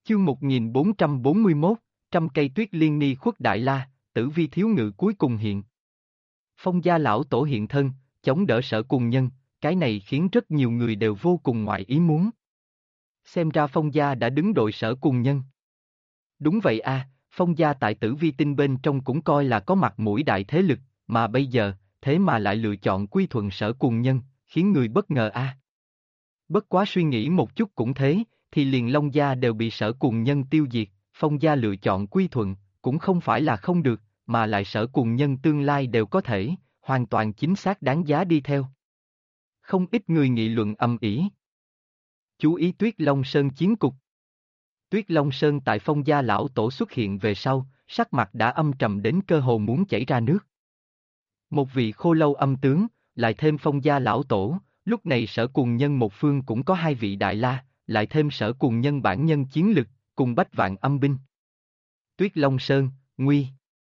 Chương 1441, trăm cây tuyết liên ni khuất Đại La, Tử Vi thiếu ngự cuối cùng hiện. Phong gia lão tổ hiện thân, chống đỡ Sở Cùng Nhân, cái này khiến rất nhiều người đều vô cùng ngoại ý muốn. Xem ra Phong gia đã đứng đội Sở Cùng Nhân. Đúng vậy a, Phong gia tại Tử Vi tinh bên trong cũng coi là có mặt mũi đại thế lực, mà bây giờ, thế mà lại lựa chọn quy thuận Sở Cùng Nhân, khiến người bất ngờ a. Bất quá suy nghĩ một chút cũng thế, thì liền Long gia đều bị Sở Cùng Nhân tiêu diệt, Phong gia lựa chọn quy thuận, cũng không phải là không được, mà lại Sở Cùng Nhân tương lai đều có thể, hoàn toàn chính xác đáng giá đi theo. Không ít người nghị luận ầm ĩ. Chú ý Tuyết Long Sơn chiến cục. Tuyết Long Sơn tại Phong gia lão tổ xuất hiện về sau, sắc mặt đã âm trầm đến cơ hồ muốn chảy ra nước. Một vị khô lâu âm tướng, lại thêm Phong gia lão tổ, lúc này Sở Cùng Nhân một phương cũng có hai vị đại la, lại thêm Sở Cùng Nhân bản nhân chiến lực, cùng bách vạn âm binh. Tuyết Long Sơn, nguy.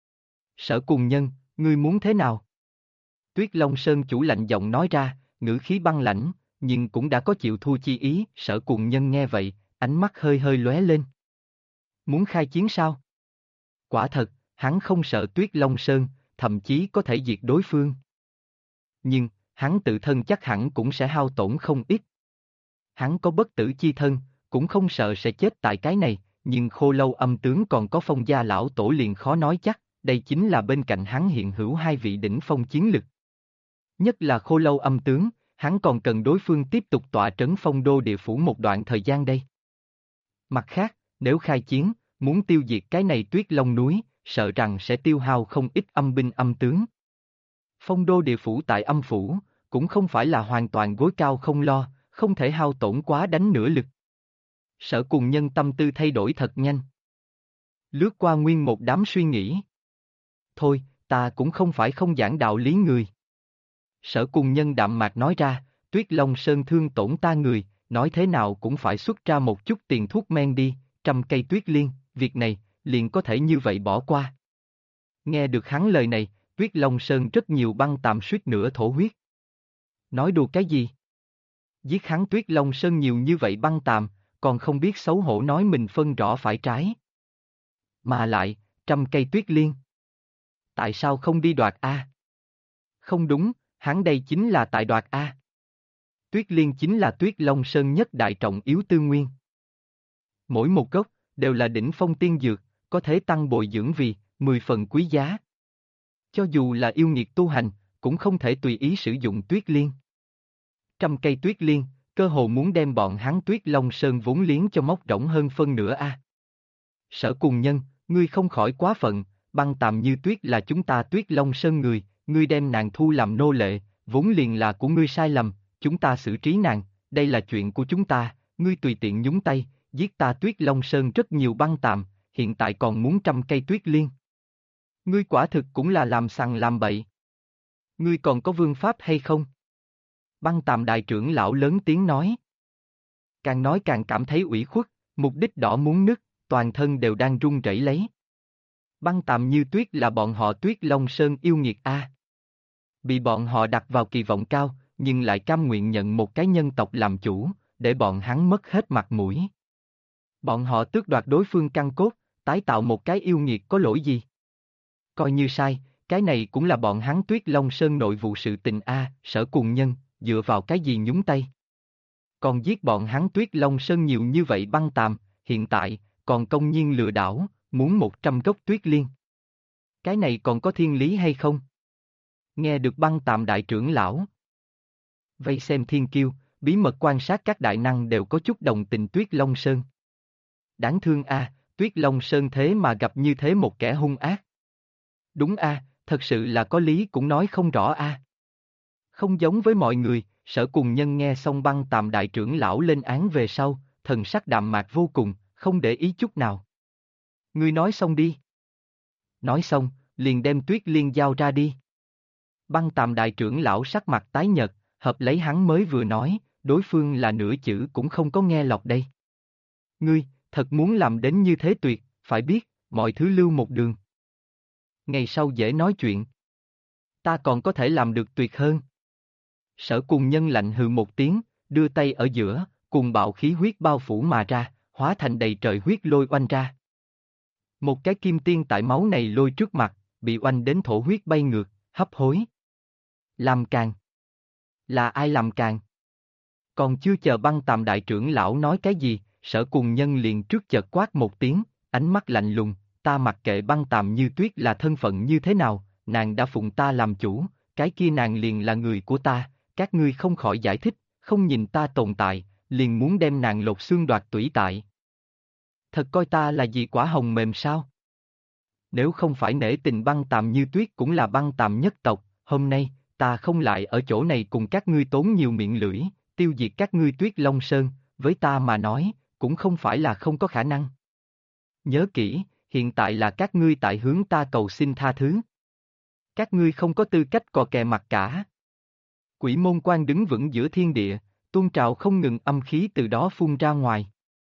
Sở Cùng Nhân, ngươi muốn thế nào? Tuyết Long Sơn chủ lạnh giọng nói ra, ngữ khí băng lãnh, nhưng cũng đã có chịu thua chi ý. Sở Cùng Nhân nghe vậy, ánh mắt hơi hơi lóe lên. Muốn khai chiến sao? Quả thật, hắn không sợ Tuyết Long Sơn, thậm chí có thể diệt đối phương. Nhưng, hắn tự thân chắc hẳn cũng sẽ hao tổn không ít. Hắn có bất tử chi thân, cũng không sợ sẽ chết tại cái này, nhưng khô lâu âm tướng còn có Phong gia lão tổ liền khó nói chắc, đây chính là bên cạnh hắn hiện hữu hai vị đỉnh phong chiến lực. Nhất là khô lâu âm tướng, hắn còn cần đối phương tiếp tục tọa trấn Phong đô địa phủ một đoạn thời gian đây. Mặt khác, nếu khai chiến, muốn tiêu diệt cái này Tuyết Long núi, sợ rằng sẽ tiêu hao không ít âm binh âm tướng. Phong đô địa phủ tại âm phủ, cũng không phải là hoàn toàn gối cao không lo, không thể hao tổn quá đánh nửa lực. Sở Cùng Nhân tâm tư thay đổi thật nhanh. Lướt qua nguyên một đám suy nghĩ. Thôi, ta cũng không phải không giảng đạo lý người. Sở Cùng Nhân đạm mạc nói ra, Tuyết Long Sơn thương tổn ta người, nói thế nào cũng phải xuất ra một chút tiền thuốc men đi, 100 cây tuyết liên, việc này, liền có thể như vậy bỏ qua. Nghe được hắn lời này, Tuyết Long Sơn rất nhiều băng tạm suýt nữa thổ huyết. Nói đùa cái gì? Giết hắn Tuyết Long Sơn nhiều như vậy băng tạm, còn không biết xấu hổ nói mình phân rõ phải trái. Mà lại, 100 cây tuyết liên. Tại sao không đi đoạt A? Không đúng, hắn đây chính là tại đoạt A. Tuyết liên chính là Tuyết Long Sơn nhất đại trọng yếu tư nguyên. Mỗi một gốc, đều là đỉnh phong tiên dược, có thể tăng bồi dưỡng vì, 10 phần quý giá. Cho dù là yêu nghiệt tu hành, cũng không thể tùy ý sử dụng tuyết liên. 100 cây tuyết liên, cơ hồ muốn đem bọn hắn Tuyết Long Sơn vốn liếng cho móc rỗng hơn phân nửa a. Sở Cùng Nhân, ngươi không khỏi quá phận, băng tàm như tuyết là chúng ta Tuyết Long Sơn người, ngươi đem nàng thu làm nô lệ, vốn liền là của ngươi sai lầm, chúng ta xử trí nàng, đây là chuyện của chúng ta, ngươi tùy tiện nhúng tay, giết ta Tuyết Long Sơn rất nhiều băng tàm, hiện tại còn muốn 100 cây tuyết liên. Ngươi quả thực cũng là làm sằng làm bậy. Ngươi còn có vương pháp hay không? Băng tàm đại trưởng lão lớn tiếng nói. Càng nói càng cảm thấy ủy khuất, mục đích đỏ muốn nứt, toàn thân đều đang run rẩy lấy. Băng tàm như tuyết là bọn họ Tuyết Long Sơn yêu nghiệt a. Bị bọn họ đặt vào kỳ vọng cao, nhưng lại cam nguyện nhận một cái nhân tộc làm chủ, để bọn hắn mất hết mặt mũi. Bọn họ tước đoạt đối phương căn cốt, tái tạo một cái yêu nghiệt có lỗi gì? Coi như sai, cái này cũng là bọn hắn Tuyết Long Sơn nội vụ sự tình a. Sở Cùng Nhân, dựa vào cái gì nhúng tay? Còn giết bọn hắn Tuyết Long Sơn nhiều như vậy băng tàm, hiện tại, còn công nhiên lừa đảo, muốn 100 gốc tuyết liên. Cái này còn có thiên lý hay không? Nghe được băng tàm đại trưởng lão. Vây xem thiên kiêu, bí mật quan sát các đại năng đều có chút đồng tình Tuyết Long Sơn. Đáng thương a, Tuyết Long Sơn thế mà gặp như thế một kẻ hung ác. Đúng a, thật sự là có lý cũng nói không rõ a. Không giống với mọi người, Sở Cùng Nhân nghe xong băng tàm đại trưởng lão lên án về sau, thần sắc đạm mạc vô cùng, không để ý chút nào. Ngươi nói xong đi. Nói xong, liền đem tuyết liên giao ra đi. Băng tàm đại trưởng lão sắc mặt tái nhợt, hợp lấy hắn mới vừa nói, đối phương là nửa chữ cũng không có nghe lọt đây. Ngươi, thật muốn làm đến như thế tuyệt, phải biết, mọi thứ lưu một đường. Ngày sau dễ nói chuyện. Ta còn có thể làm được tuyệt hơn. Sở Cùng Nhân lạnh hừ một tiếng, đưa tay ở giữa, cùng bạo khí huyết bao phủ mà ra, hóa thành đầy trời huyết lôi oanh ra. Một cái kim tiên tại máu này lôi trước mặt, bị oanh đến thổ huyết bay ngược, hấp hối. Làm càng. Là ai làm càng? Còn chưa chờ Băng Tàm đại trưởng lão nói cái gì, Sở Cùng Nhân liền trước chợt quát một tiếng, ánh mắt lạnh lùng, ta mặc kệ Băng Tàm Như Tuyết là thân phận như thế nào, nàng đã phụng ta làm chủ, cái kia nàng liền là người của ta, các ngươi không khỏi giải thích, không nhìn ta tồn tại, liền muốn đem nàng lột xương đoạt tủy tại. Thật coi ta là gì quả hồng mềm sao? Nếu không phải nể tình Băng Tàm Như Tuyết cũng là Băng Tàm nhất tộc, hôm nay, ta không lại ở chỗ này cùng các ngươi tốn nhiều miệng lưỡi, tiêu diệt các ngươi Tuyết Long Sơn, với ta mà nói, cũng không phải là không có khả năng. Nhớ kỹ, hiện tại là các ngươi tại hướng ta cầu xin tha thứ. Các ngươi không có tư cách cò kè mặt cả. Quỷ môn quan đứng vững giữa thiên địa, tuôn trào không ngừng âm khí từ đó phun ra ngoài.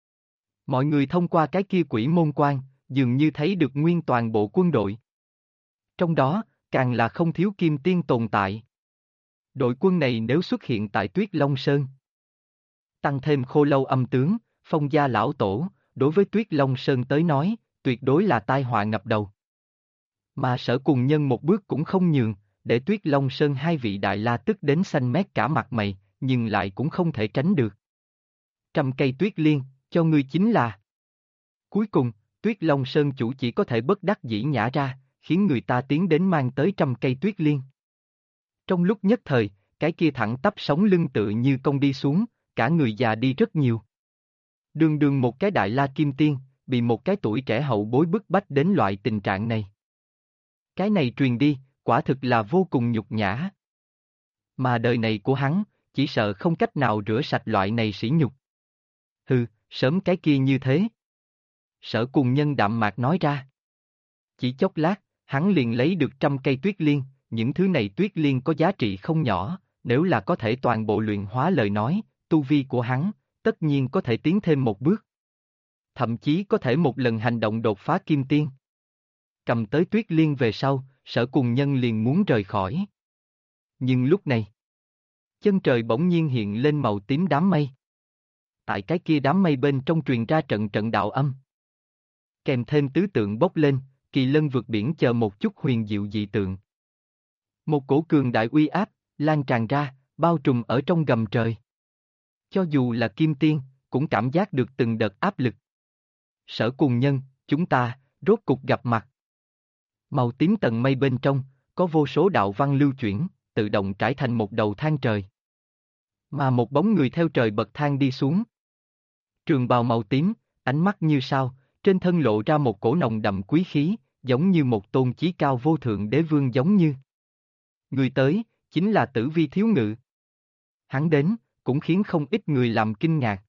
Mọi người thông qua cái kia quỷ môn quan, dường như thấy được nguyên toàn bộ quân đội. Trong đó, càng là không thiếu kim tiên tồn tại. Đội quân này nếu xuất hiện tại Tuyết Long Sơn, tăng thêm Khô Lâu âm tướng, Phong Gia lão tổ, đối với Tuyết Long Sơn tới nói, tuyệt đối là tai họa ngập đầu. Mà Sở Cùng Nhân một bước cũng không nhường, để Tuyết Long Sơn hai vị đại la tức đến xanh mét cả mặt mày, nhưng lại cũng không thể tránh được. 100 cây tuyết liên, cho ngươi chính là. Cuối cùng, Tuyết Long Sơn chủ chỉ có thể bất đắc dĩ nhả ra, khiến người ta tiến đến mang tới 100 cây tuyết liên. Trong lúc nhất thời, cái kia thẳng tắp sống lưng tựa như cong đi xuống, cả người già đi rất nhiều. Đường đường một cái đại la kim tiên, bị một cái tuổi trẻ hậu bối bức bách đến loại tình trạng này. Cái này truyền đi, quả thực là vô cùng nhục nhã. Mà đời này của hắn, chỉ sợ không cách nào rửa sạch loại này sỉ nhục. Hừ, sớm cái kia như thế. Sở Cùng Nhân đạm mạc nói ra. Chỉ chốc lát, hắn liền lấy được 100 cây tuyết liên, những thứ này tuyết liên có giá trị không nhỏ, nếu là có thể toàn bộ luyện hóa lời nói, tu vi của hắn, tất nhiên có thể tiến thêm một bước. Thậm chí có thể một lần hành động đột phá kim tiên. Cầm tới tuyết liên về sau, Sở Cùng Nhân liền muốn rời khỏi. Nhưng lúc này, chân trời bỗng nhiên hiện lên màu tím đám mây. Tại cái kia đám mây bên trong truyền ra trận trận đạo âm. Kèm thêm tứ tượng bốc lên, kỳ lân vượt biển chờ một chút huyền diệu dị tượng. Một cổ cường đại uy áp, lan tràn ra, bao trùm ở trong gầm trời. Cho dù là kim tiên, cũng cảm giác được từng đợt áp lực. Sở Cùng Nhân, chúng ta, rốt cục gặp mặt. Màu tím tầng mây bên trong, có vô số đạo văn lưu chuyển, tự động trải thành một đầu thang trời. Mà một bóng người theo trời bậc thang đi xuống. Trường bào màu tím, ánh mắt như sao, trên thân lộ ra một cổ nồng đậm quý khí, giống như một tôn chí cao vô thượng đế vương giống như. Người tới, chính là Tử Vi Thiếu Ngự. Hắn đến, cũng khiến không ít người làm kinh ngạc.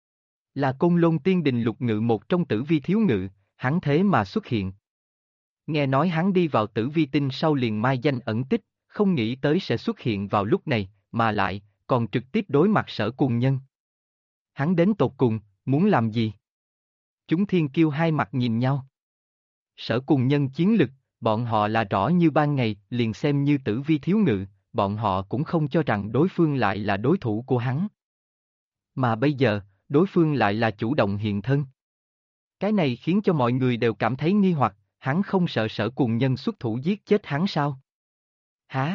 Là Côn Lôn Tiên Đình Lục Ngự một trong Tử Vi Thiếu Ngự, hắn thế mà xuất hiện. Nghe nói hắn đi vào Tử Vi Tinh sau liền mai danh ẩn tích, không nghĩ tới sẽ xuất hiện vào lúc này, mà lại, còn trực tiếp đối mặt Sở Cùng Nhân. Hắn đến tột cùng, muốn làm gì? Chúng thiên kiêu hai mặt nhìn nhau. Sở Cùng Nhân chiến lực, bọn họ là rõ như ban ngày, liền xem như Tử Vi Thiếu Ngự, bọn họ cũng không cho rằng đối phương lại là đối thủ của hắn. Mà bây giờ, đối phương lại là chủ động hiện thân. Cái này khiến cho mọi người đều cảm thấy nghi hoặc, hắn không sợ Sở Cùng Nhân xuất thủ giết chết hắn sao? Hả?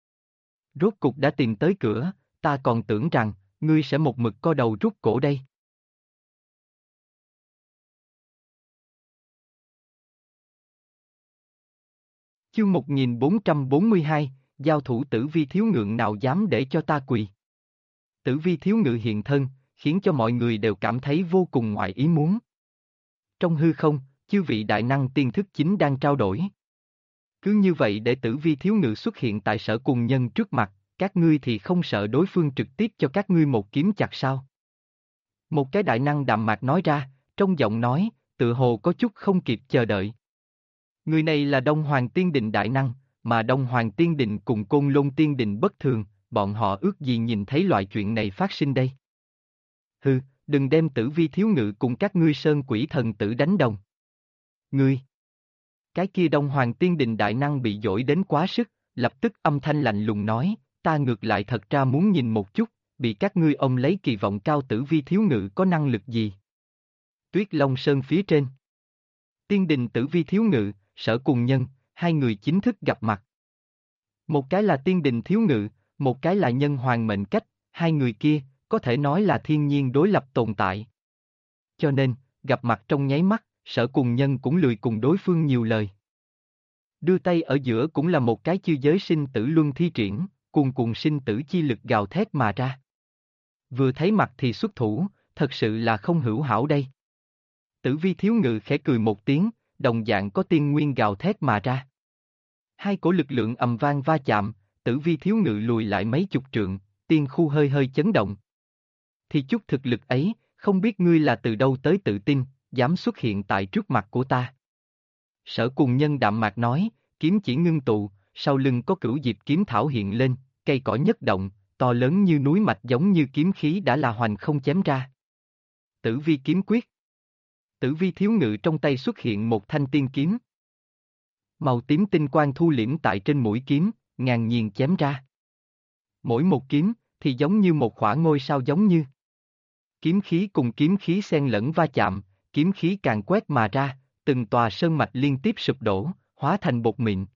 Rốt cục đã tìm tới cửa, ta còn tưởng rằng, ngươi sẽ một mực co đầu rút cổ đây. Chương 1442, giao thủ Tử Vi Thiếu Ngự nào dám để cho ta quỳ. Tử Vi Thiếu Ngự hiện thân, khiến cho mọi người đều cảm thấy vô cùng ngoài ý muốn. Trong hư không, chư vị đại năng tiên thức chính đang trao đổi. Cứ như vậy để Tử Vi Thiếu Ngự xuất hiện tại Sở Cùng Nhân trước mặt, các ngươi thì không sợ đối phương trực tiếp cho các ngươi một kiếm chặt sao? Một cái đại năng đạm mạc nói ra, trong giọng nói, tự hồ có chút không kịp chờ đợi. Người này là Đông Hoàng Tiên Đình đại năng, mà Đông Hoàng Tiên Đình cùng Côn Lôn Tiên Đình bất thường, bọn họ ước gì nhìn thấy loại chuyện này phát sinh đây. Hừ, đừng đem Tử Vi Thiếu Ngự cùng các ngươi sơn quỷ thần tử đánh đồng. Ngươi! Cái kia Đông Hoàng Tiên Đình đại năng bị dỗi đến quá sức, lập tức âm thanh lạnh lùng nói, ta ngược lại thật ra muốn nhìn một chút, bị các ngươi ông lấy kỳ vọng cao Tử Vi Thiếu Ngự có năng lực gì. Tuyết Long Sơn phía trên. Tiên đình Tử Vi Thiếu Ngự, Sở Cùng Nhân, hai người chính thức gặp mặt. Một cái là tiên đình Thiếu Ngự, một cái là nhân hoàng mệnh cách, hai người kia, có thể nói là thiên nhiên đối lập tồn tại. Cho nên, gặp mặt trong nháy mắt, Sở Cùng Nhân cũng lười cùng đối phương nhiều lời. Đưa tay ở giữa cũng là một cái chiêu giới sinh tử luân thi triển, cuồn cuộn sinh tử chi lực gào thét mà ra. Vừa thấy mặt thì xuất thủ, thật sự là không hữu hảo đây. Tử Vi Thiếu Ngự khẽ cười một tiếng, đồng dạng có tiên nguyên gào thét mà ra. Hai cổ lực lượng ầm vang va chạm, Tử Vi Thiếu Ngự lùi lại mấy chục trượng, tiên khu hơi hơi chấn động. Thì chút thực lực ấy, không biết ngươi là từ đâu tới tự tin, dám xuất hiện tại trước mặt của ta. Sở Cùng Nhân đạm mạc nói, kiếm chỉ ngưng tụ, sau lưng có cửu diệp kiếm thảo hiện lên, cây cỏ nhất động, to lớn như núi mạch giống như kiếm khí đã là hoành không chém ra. Tử Vi kiếm quyết. Tử Vi Thiếu Ngự trong tay xuất hiện một thanh tiên kiếm. Màu tím tinh quang thu liễm tại trên mũi kiếm, ngang nhiên chém ra. Mỗi một kiếm, thì giống như một khỏa ngôi sao giống như. Kiếm khí cùng kiếm khí xen lẫn va chạm, kiếm khí càng quét mà ra, từng tòa sơn mạch liên tiếp sụp đổ, hóa thành bột mịn.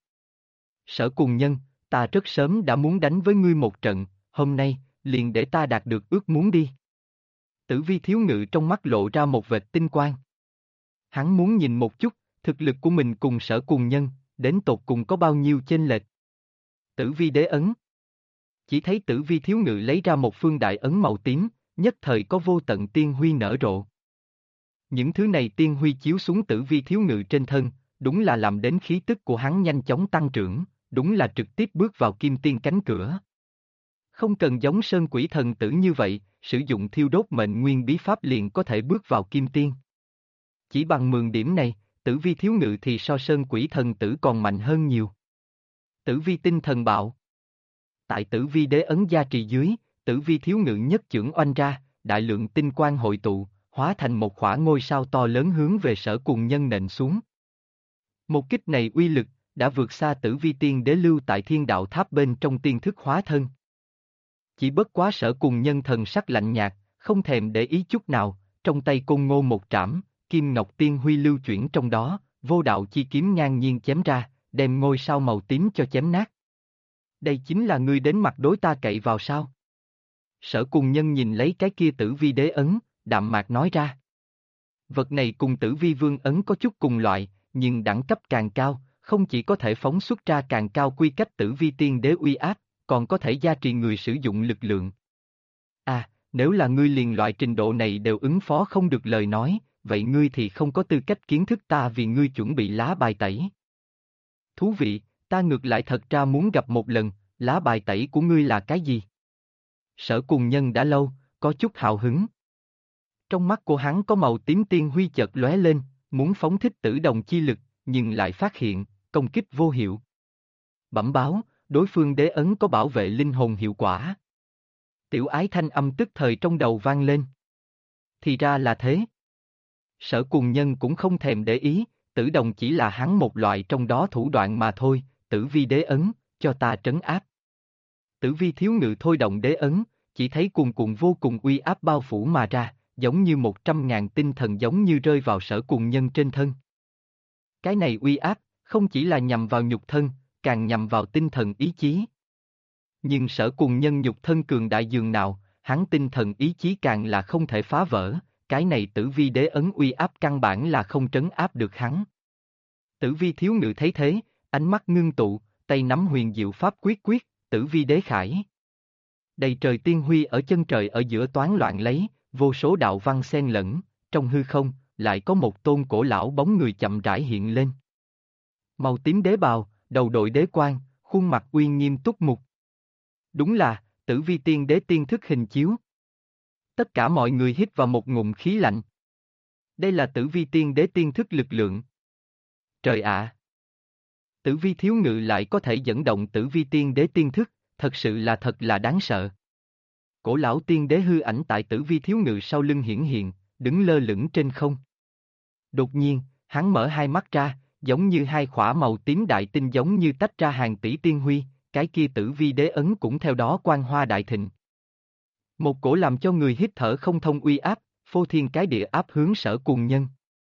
Sở Cùng Nhân, ta rất sớm đã muốn đánh với ngươi một trận, hôm nay, liền để ta đạt được ước muốn đi. Tử Vi Thiếu Ngự trong mắt lộ ra một vệt tinh quang. Hắn muốn nhìn một chút, thực lực của mình cùng Sở Cùng Nhân, đến tột cùng có bao nhiêu chênh lệch. Tử Vi đế ấn. Chỉ thấy Tử Vi Thiếu Ngự lấy ra một phương đại ấn màu tím, nhất thời có vô tận tiên huy nở rộ. Những thứ này tiên huy chiếu xuống Tử Vi Thiếu Ngự trên thân, đúng là làm đến khí tức của hắn nhanh chóng tăng trưởng, đúng là trực tiếp bước vào kim tiên cánh cửa. Không cần giống Sơn Quỷ Thần Tử như vậy, sử dụng thiêu đốt mệnh nguyên bí pháp liền có thể bước vào kim tiên. Chỉ bằng 10 điểm này, Tử Vi Thiếu Ngự thì so Sơn Quỷ Thần Tử còn mạnh hơn nhiều. Tử Vi tinh thần bạo. Tại Tử Vi đế ấn gia trì dưới, Tử Vi Thiếu Ngự nhất chưởng oanh ra, đại lượng tinh quang hội tụ, hóa thành một khỏa ngôi sao to lớn hướng về Sở Cùng Nhân nện xuống. Một kích này uy lực, đã vượt xa Tử Vi tiên đế lưu tại Thiên Đạo Tháp bên trong tiên thức hóa thân. Chỉ bất quá Sở Cùng Nhân thần sắc lạnh nhạt, không thèm để ý chút nào, trong tay côn ngô một trảm, kim ngọc tiên huy lưu chuyển trong đó, vô đạo chi kiếm ngang nhiên chém ra, đem ngôi sao màu tím cho chém nát. Đây chính là ngươi đến mặt đối ta cậy vào sao? Sở Cùng Nhân nhìn lấy cái kia Tử Vi đế ấn, đạm mạc nói ra. Vật này cùng Tử Vi vương ấn có chút cùng loại, nhưng đẳng cấp càng cao, không chỉ có thể phóng xuất ra càng cao quy cách Tử Vi tiên đế uy áp, còn có thể gia trì người sử dụng lực lượng. À, nếu là ngươi liền loại trình độ này đều ứng phó không được lời nói, vậy ngươi thì không có tư cách kiến thức ta vì ngươi chuẩn bị lá bài tẩy. Thú vị, ta ngược lại thật ra muốn gặp một lần, lá bài tẩy của ngươi là cái gì? Sở Cùng Nhân đã lâu, có chút hào hứng. Trong mắt của hắn có màu tím tiên huy chợt lóe lên, muốn phóng thích tử đồng chi lực, nhưng lại phát hiện, công kích vô hiệu. Bẩm báo, đối phương đế ấn có bảo vệ linh hồn hiệu quả. Tiểu ái thanh âm tức thời trong đầu vang lên. Thì ra là thế. Sở Cùng Nhân cũng không thèm để ý, tử đồng chỉ là hắn một loại trong đó thủ đoạn mà thôi, Tử Vi đế ấn, cho ta trấn áp. Tử Vi Thiếu Ngự thôi động đế ấn, chỉ thấy cuồn cuộn vô cùng uy áp bao phủ mà ra, giống như 100.000 tinh thần giống như rơi vào Sở Cùng Nhân trên thân. Cái này uy áp, không chỉ là nhằm vào nhục thân, càng nhằm vào tinh thần ý chí. Nhưng Sở Cùng Nhân nhục thân cường đại dường nào, hắn tinh thần ý chí càng là không thể phá vỡ, cái này Tử Vi đế ấn uy áp căn bản là không trấn áp được hắn. Tử Vi Thiếu Ngự thấy thế, ánh mắt ngưng tụ, tay nắm huyền diệu pháp quyết quyết, Tử Vi đế khải. Đầy trời tiên huy ở chân trời ở giữa toán loạn lấy, vô số đạo văn xen lẫn, trong hư không, lại có một tôn cổ lão bóng người chậm rãi hiện lên. Màu tím đế bào, đầu đội đế quan, khuôn mặt uy nghiêm túc mục. Đúng là, Tử Vi tiên đế tiên thức hình chiếu. Tất cả mọi người hít vào một ngụm khí lạnh. Đây là Tử Vi tiên đế tiên thức lực lượng. Trời ạ! Tử Vi Thiếu Ngự lại có thể dẫn động Tử Vi tiên đế tiên thức, thật sự là thật là đáng sợ. Cổ lão tiên đế hư ảnh tại Tử Vi Thiếu Ngự sau lưng hiển hiện, đứng lơ lửng trên không. Đột nhiên, hắn mở hai mắt ra, giống như hai khỏa màu tím đại tinh giống như tách ra hàng tỷ tiên huy, cái kia Tử Vi đế ấn cũng theo đó quang hoa đại thịnh. Một cổ làm cho người hít thở không thông uy áp, phô thiên cái địa áp hướng Sở Cùng Nhân.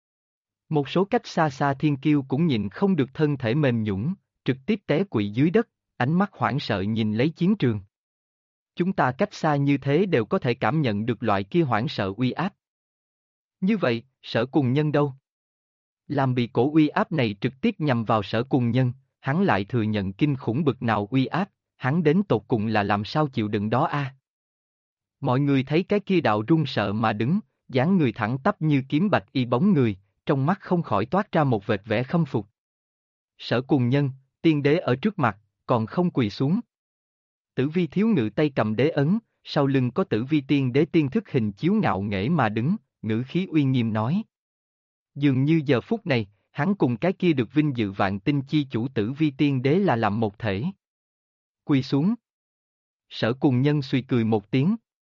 Một số cách xa xa thiên kiêu cũng nhịn không được thân thể mềm nhũn, trực tiếp té quỵ dưới đất, ánh mắt hoảng sợ nhìn lấy chiến trường. Chúng ta cách xa như thế đều có thể cảm nhận được loại kia hoảng sợ uy áp. Như vậy, Sở Cùng Nhân đâu? Làm bị cổ uy áp này trực tiếp nhằm vào Sở Cùng Nhân, hắn lại thừa nhận kinh khủng bực nào uy áp, hắn đến tột cùng là làm sao chịu đựng đó a? Mọi người thấy cái kia đạo run sợ mà đứng, dáng người thẳng tắp như kiếm bạch y bóng người, trong mắt không khỏi toát ra một vệt vẻ khâm phục. Sở Cùng Nhân, tiên đế ở trước mặt, còn không quỳ xuống. Tử Vi thiếu ngự tay cầm đế ấn, sau lưng có Tử Vi tiên đế tiên thức hình chiếu ngạo nghễ mà đứng, ngữ khí uy nghiêm nói. Dường như giờ phút này, hắn cùng cái kia được vinh dự vạn tinh chi chủ Tử Vi tiên đế là làm một thể. Quỳ xuống. Sở Cùng Nhân suy cười một tiếng.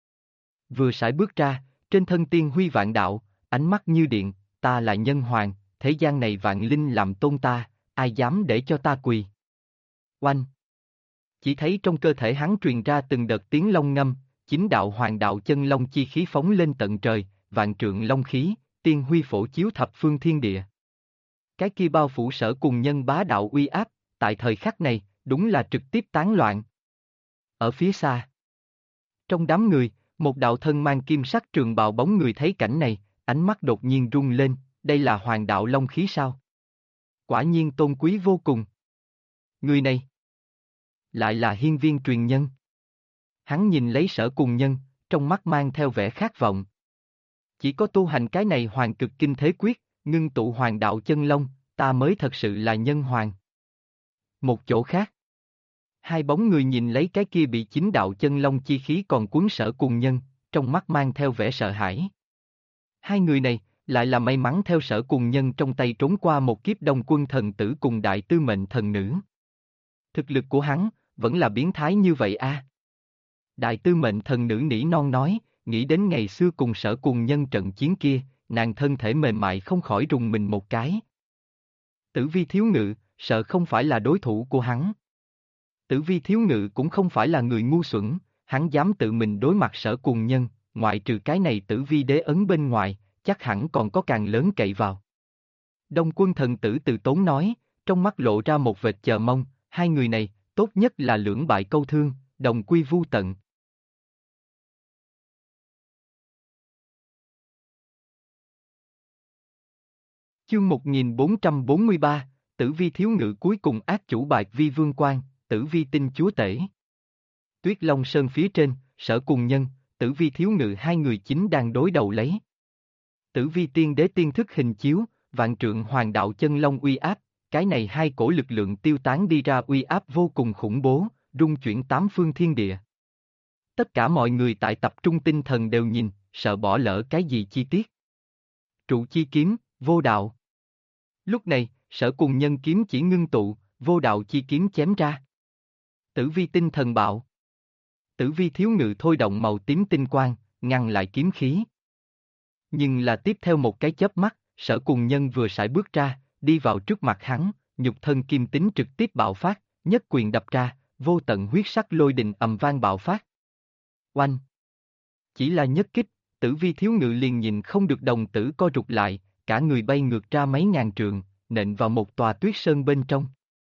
Vừa sải bước ra, trên thân tiên huy vạn đạo, ánh mắt như điện, ta là nhân hoàng, thế gian này vạn linh làm tôn ta, ai dám để cho ta quỳ. Oanh! Chỉ thấy trong cơ thể hắn truyền ra từng đợt tiếng long ngâm, chính đạo hoàng đạo chân long chi khí phóng lên tận trời, vạn trượng long khí, tiên huy phổ chiếu thập phương thiên địa. Cái kia bao phủ Sở Cùng Nhân bá đạo uy áp, tại thời khắc này, đúng là trực tiếp tán loạn. Ở phía xa, trong đám người, một đạo thân mang kim sắc trường bào bóng người thấy cảnh này, ánh mắt đột nhiên rung lên, đây là hoàng đạo long khí sao? Quả nhiên tôn quý vô cùng. Người này, lại là hiên viên truyền nhân. Hắn nhìn lấy Sở Cùng Nhân, trong mắt mang theo vẻ khát vọng. Chỉ có tu hành cái này hoàng cực kinh thế quyết, ngưng tụ hoàng đạo chân long, ta mới thật sự là nhân hoàng. Một chỗ khác, hai bóng người nhìn lấy cái kia bị chính đạo chân long chi khí còn cuốn Sở Cùng Nhân, trong mắt mang theo vẻ sợ hãi. Hai người này, lại là may mắn theo Sở Cùng Nhân trong tay trốn qua một kiếp Đông Quân thần tử cùng đại tư mệnh thần nữ. Thực lực của hắn, vẫn là biến thái như vậy a. Đại tư mệnh thần nữ nỉ non nói, nghĩ đến ngày xưa cùng Sở Cùng Nhân trận chiến kia, nàng thân thể mềm mại không khỏi rùng mình một cái. Tử Vi thiếu ngự, sợ không phải là đối thủ của hắn. Tử Vi thiếu ngự cũng không phải là người ngu xuẩn, hắn dám tự mình đối mặt Sở Cùng Nhân, ngoại trừ cái này Tử Vi đế ấn bên ngoài, chắc hẳn còn có càng lớn cậy vào. Đông Quân thần tử từ tốn nói, trong mắt lộ ra một vệt chờ mong, hai người này, tốt nhất là lưỡng bại câu thương, đồng quy vu tận. Chương 1443, Tử Vi thiếu ngự cuối cùng ác chủ Bạch Vi vương quan, Tử Vi tinh chúa tể. Tuyết Long Sơn phía trên, Sở Cùng Nhân, Tử Vi thiếu ngự hai người chính đang đối đầu lấy. Tử Vi tiên đế tiên thức hình chiếu, vạn trượng hoàng đạo chân long uy áp, cái này hai cổ lực lượng tiêu tán đi ra uy áp vô cùng khủng bố, rung chuyển tám phương thiên địa. Tất cả mọi người tại tập trung tinh thần đều nhìn, sợ bỏ lỡ cái gì chi tiết. Trụ chi kiếm, vô đạo. Lúc này, Sở Cùng Nhân kiếm chỉ ngưng tụ, vô đạo chi kiếm chém ra. Tử Vi tinh thần bạo. Tử Vi thiếu ngự thôi động màu tím tinh quang, ngăn lại kiếm khí. Nhưng là tiếp theo một cái chớp mắt, Sở Cùng Nhân vừa sải bước ra, đi vào trước mặt hắn, nhục thân kim tính trực tiếp bạo phát, nhất quyền đập ra, vô tận huyết sắc lôi đình ầm vang bạo phát. Oanh! Chỉ là nhất kích, Tử Vi thiếu ngự liền nhìn không được đồng tử co rụt lại, cả người bay ngược ra mấy ngàn trượng, nện vào một tòa tuyết sơn bên trong.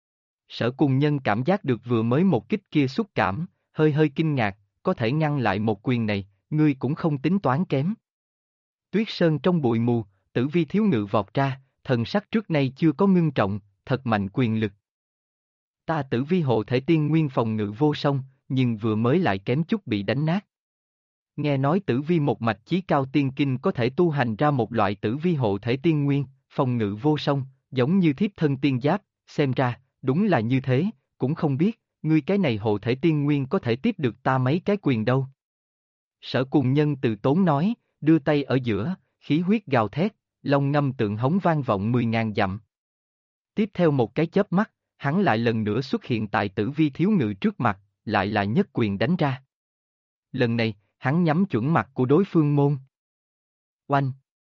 Sở Cùng Nhân cảm giác được vừa mới một kích kia xúc cảm, hơi hơi kinh ngạc, có thể ngăn lại một quyền này, ngươi cũng không tính toán kém. Tuyết sơn trong bụi mù, Tử Vi thiếu ngự vọt ra, thần sắc trước nay chưa có ngưng trọng, thật mạnh quyền lực. Ta Tử Vi hộ thể tiên nguyên phòng ngự vô song, nhưng vừa mới lại kém chút bị đánh nát. Nghe nói Tử Vi một mạch chí cao tiên kinh có thể tu hành ra một loại Tử Vi hộ thể tiên nguyên, phòng ngự vô song, giống như thiếp thân tiên giáp, xem ra, đúng là như thế, cũng không biết, ngươi cái này hộ thể tiên nguyên có thể tiếp được ta mấy cái quyền đâu. Sở Cùng Nhân từ tốn nói, đưa tay ở giữa, khí huyết gào thét, long ngâm tượng hống vang vọng 10.000 dặm. Tiếp theo một cái chớp mắt, hắn lại lần nữa xuất hiện tại Tử Vi thiếu ngự trước mặt, lại là nhất quyền đánh ra. Lần này, hắn nhắm chuẩn mặt của đối phương môn. Oanh!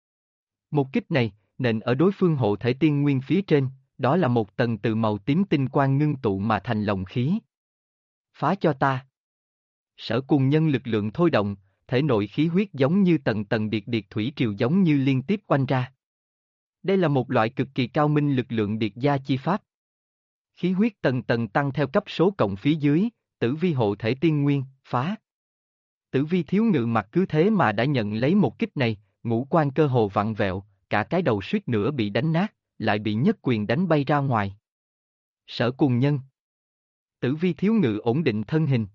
Một kích này, nện ở đối phương hộ thể tiên nguyên phía trên, đó là một tầng từ màu tím tinh quang ngưng tụ mà thành lồng khí. Phá cho ta! Sở Cùng Nhân lực lượng thôi động, thể nội khí huyết giống như tầng tầng điệt điệt thủy triều giống như liên tiếp oanh ra. Đây là một loại cực kỳ cao minh lực lượng điệt gia chi pháp. Khí huyết tầng tầng tăng theo cấp số cộng phía dưới, tử vi hộ thể tiên nguyên, phá. Tử vi thiếu ngự mặt cứ thế mà đã nhận lấy một kích này, ngũ quan cơ hồ vặn vẹo, cả cái đầu suýt nữa bị đánh nát, lại bị nhất quyền đánh bay ra ngoài. Sở Cùng Nhân. Tử vi thiếu ngự ổn định thân hình.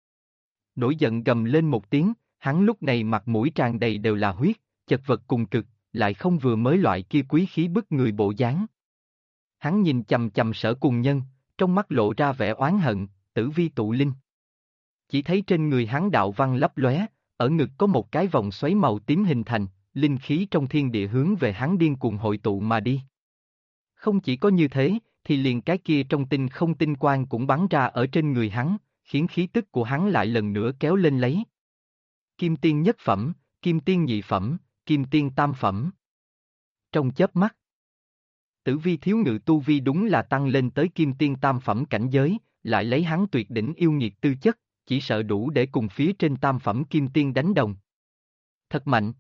Nổi giận gầm lên một tiếng, hắn lúc này mặt mũi tràn đầy đều là huyết, chật vật cùng cực, lại không vừa mới loại kia quý khí bức người bộ dáng. Hắn nhìn chầm chầm Sở Cùng Nhân, trong mắt lộ ra vẻ oán hận, tử vi tụ linh. Chỉ thấy trên người hắn đạo văn lấp lóe, ở ngực có một cái vòng xoáy màu tím hình thành, linh khí trong thiên địa hướng về hắn điên cuồng hội tụ mà đi. Không chỉ có như thế, thì liền cái kia trong tinh không tinh quang cũng bắn ra ở trên người hắn, khiến khí tức của hắn lại lần nữa kéo lên lấy. Kim tiên nhất phẩm, kim tiên nhị phẩm, kim tiên tam phẩm. Trong chớp mắt, tử vi thiếu ngự tu vi đúng là tăng lên tới kim tiên tam phẩm cảnh giới, lại lấy hắn tuyệt đỉnh yêu nghiệt tư chất, chỉ sợ đủ để cùng phía trên tam phẩm kim tiên đánh đồng. Thật mạnh.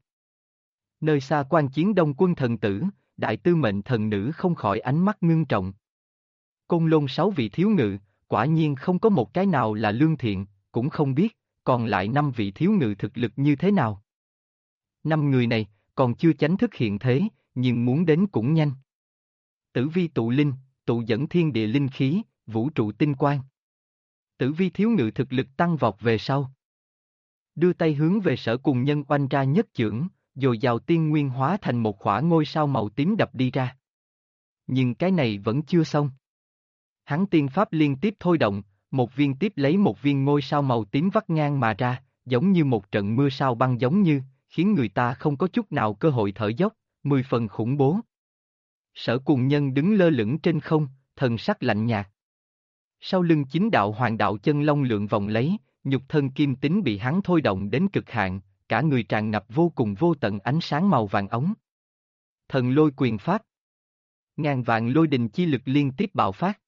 Nơi xa quan chiến đông quân thần tử, đại tư mệnh thần nữ không khỏi ánh mắt ngưng trọng. Côn Lôn 6 vị thiếu ngự, quả nhiên không có một cái nào là lương thiện, cũng không biết, còn lại 5 vị thiếu ngự thực lực như thế nào. 5 người này, còn chưa chánh thức hiện thế, nhưng muốn đến cũng nhanh. Tử vi tụ linh, tụ dẫn thiên địa linh khí, vũ trụ tinh quang. Tử vi thiếu ngự thực lực tăng vọt về sau. Đưa tay hướng về Sở Cùng Nhân oanh ra nhất chưởng, dồi dào tiên nguyên hóa thành một khỏa ngôi sao màu tím đập đi ra. Nhưng cái này vẫn chưa xong. Hắn tiên pháp liên tiếp thôi động, một viên tiếp lấy một viên ngôi sao màu tím vắt ngang mà ra, giống như một trận mưa sao băng giống như, khiến người ta không có chút nào cơ hội thở dốc, 10 phần khủng bố. Sở Cùng Nhân đứng lơ lửng trên không, thần sắc lạnh nhạt. Sau lưng chính đạo hoàng đạo chân long lượn vòng lấy, nhục thân kim tính bị hắn thôi động đến cực hạn, cả người tràn ngập vô cùng vô tận ánh sáng màu vàng ống. Thần lôi quyền pháp. Ngàn vạn lôi đình chi lực liên tiếp bạo phát.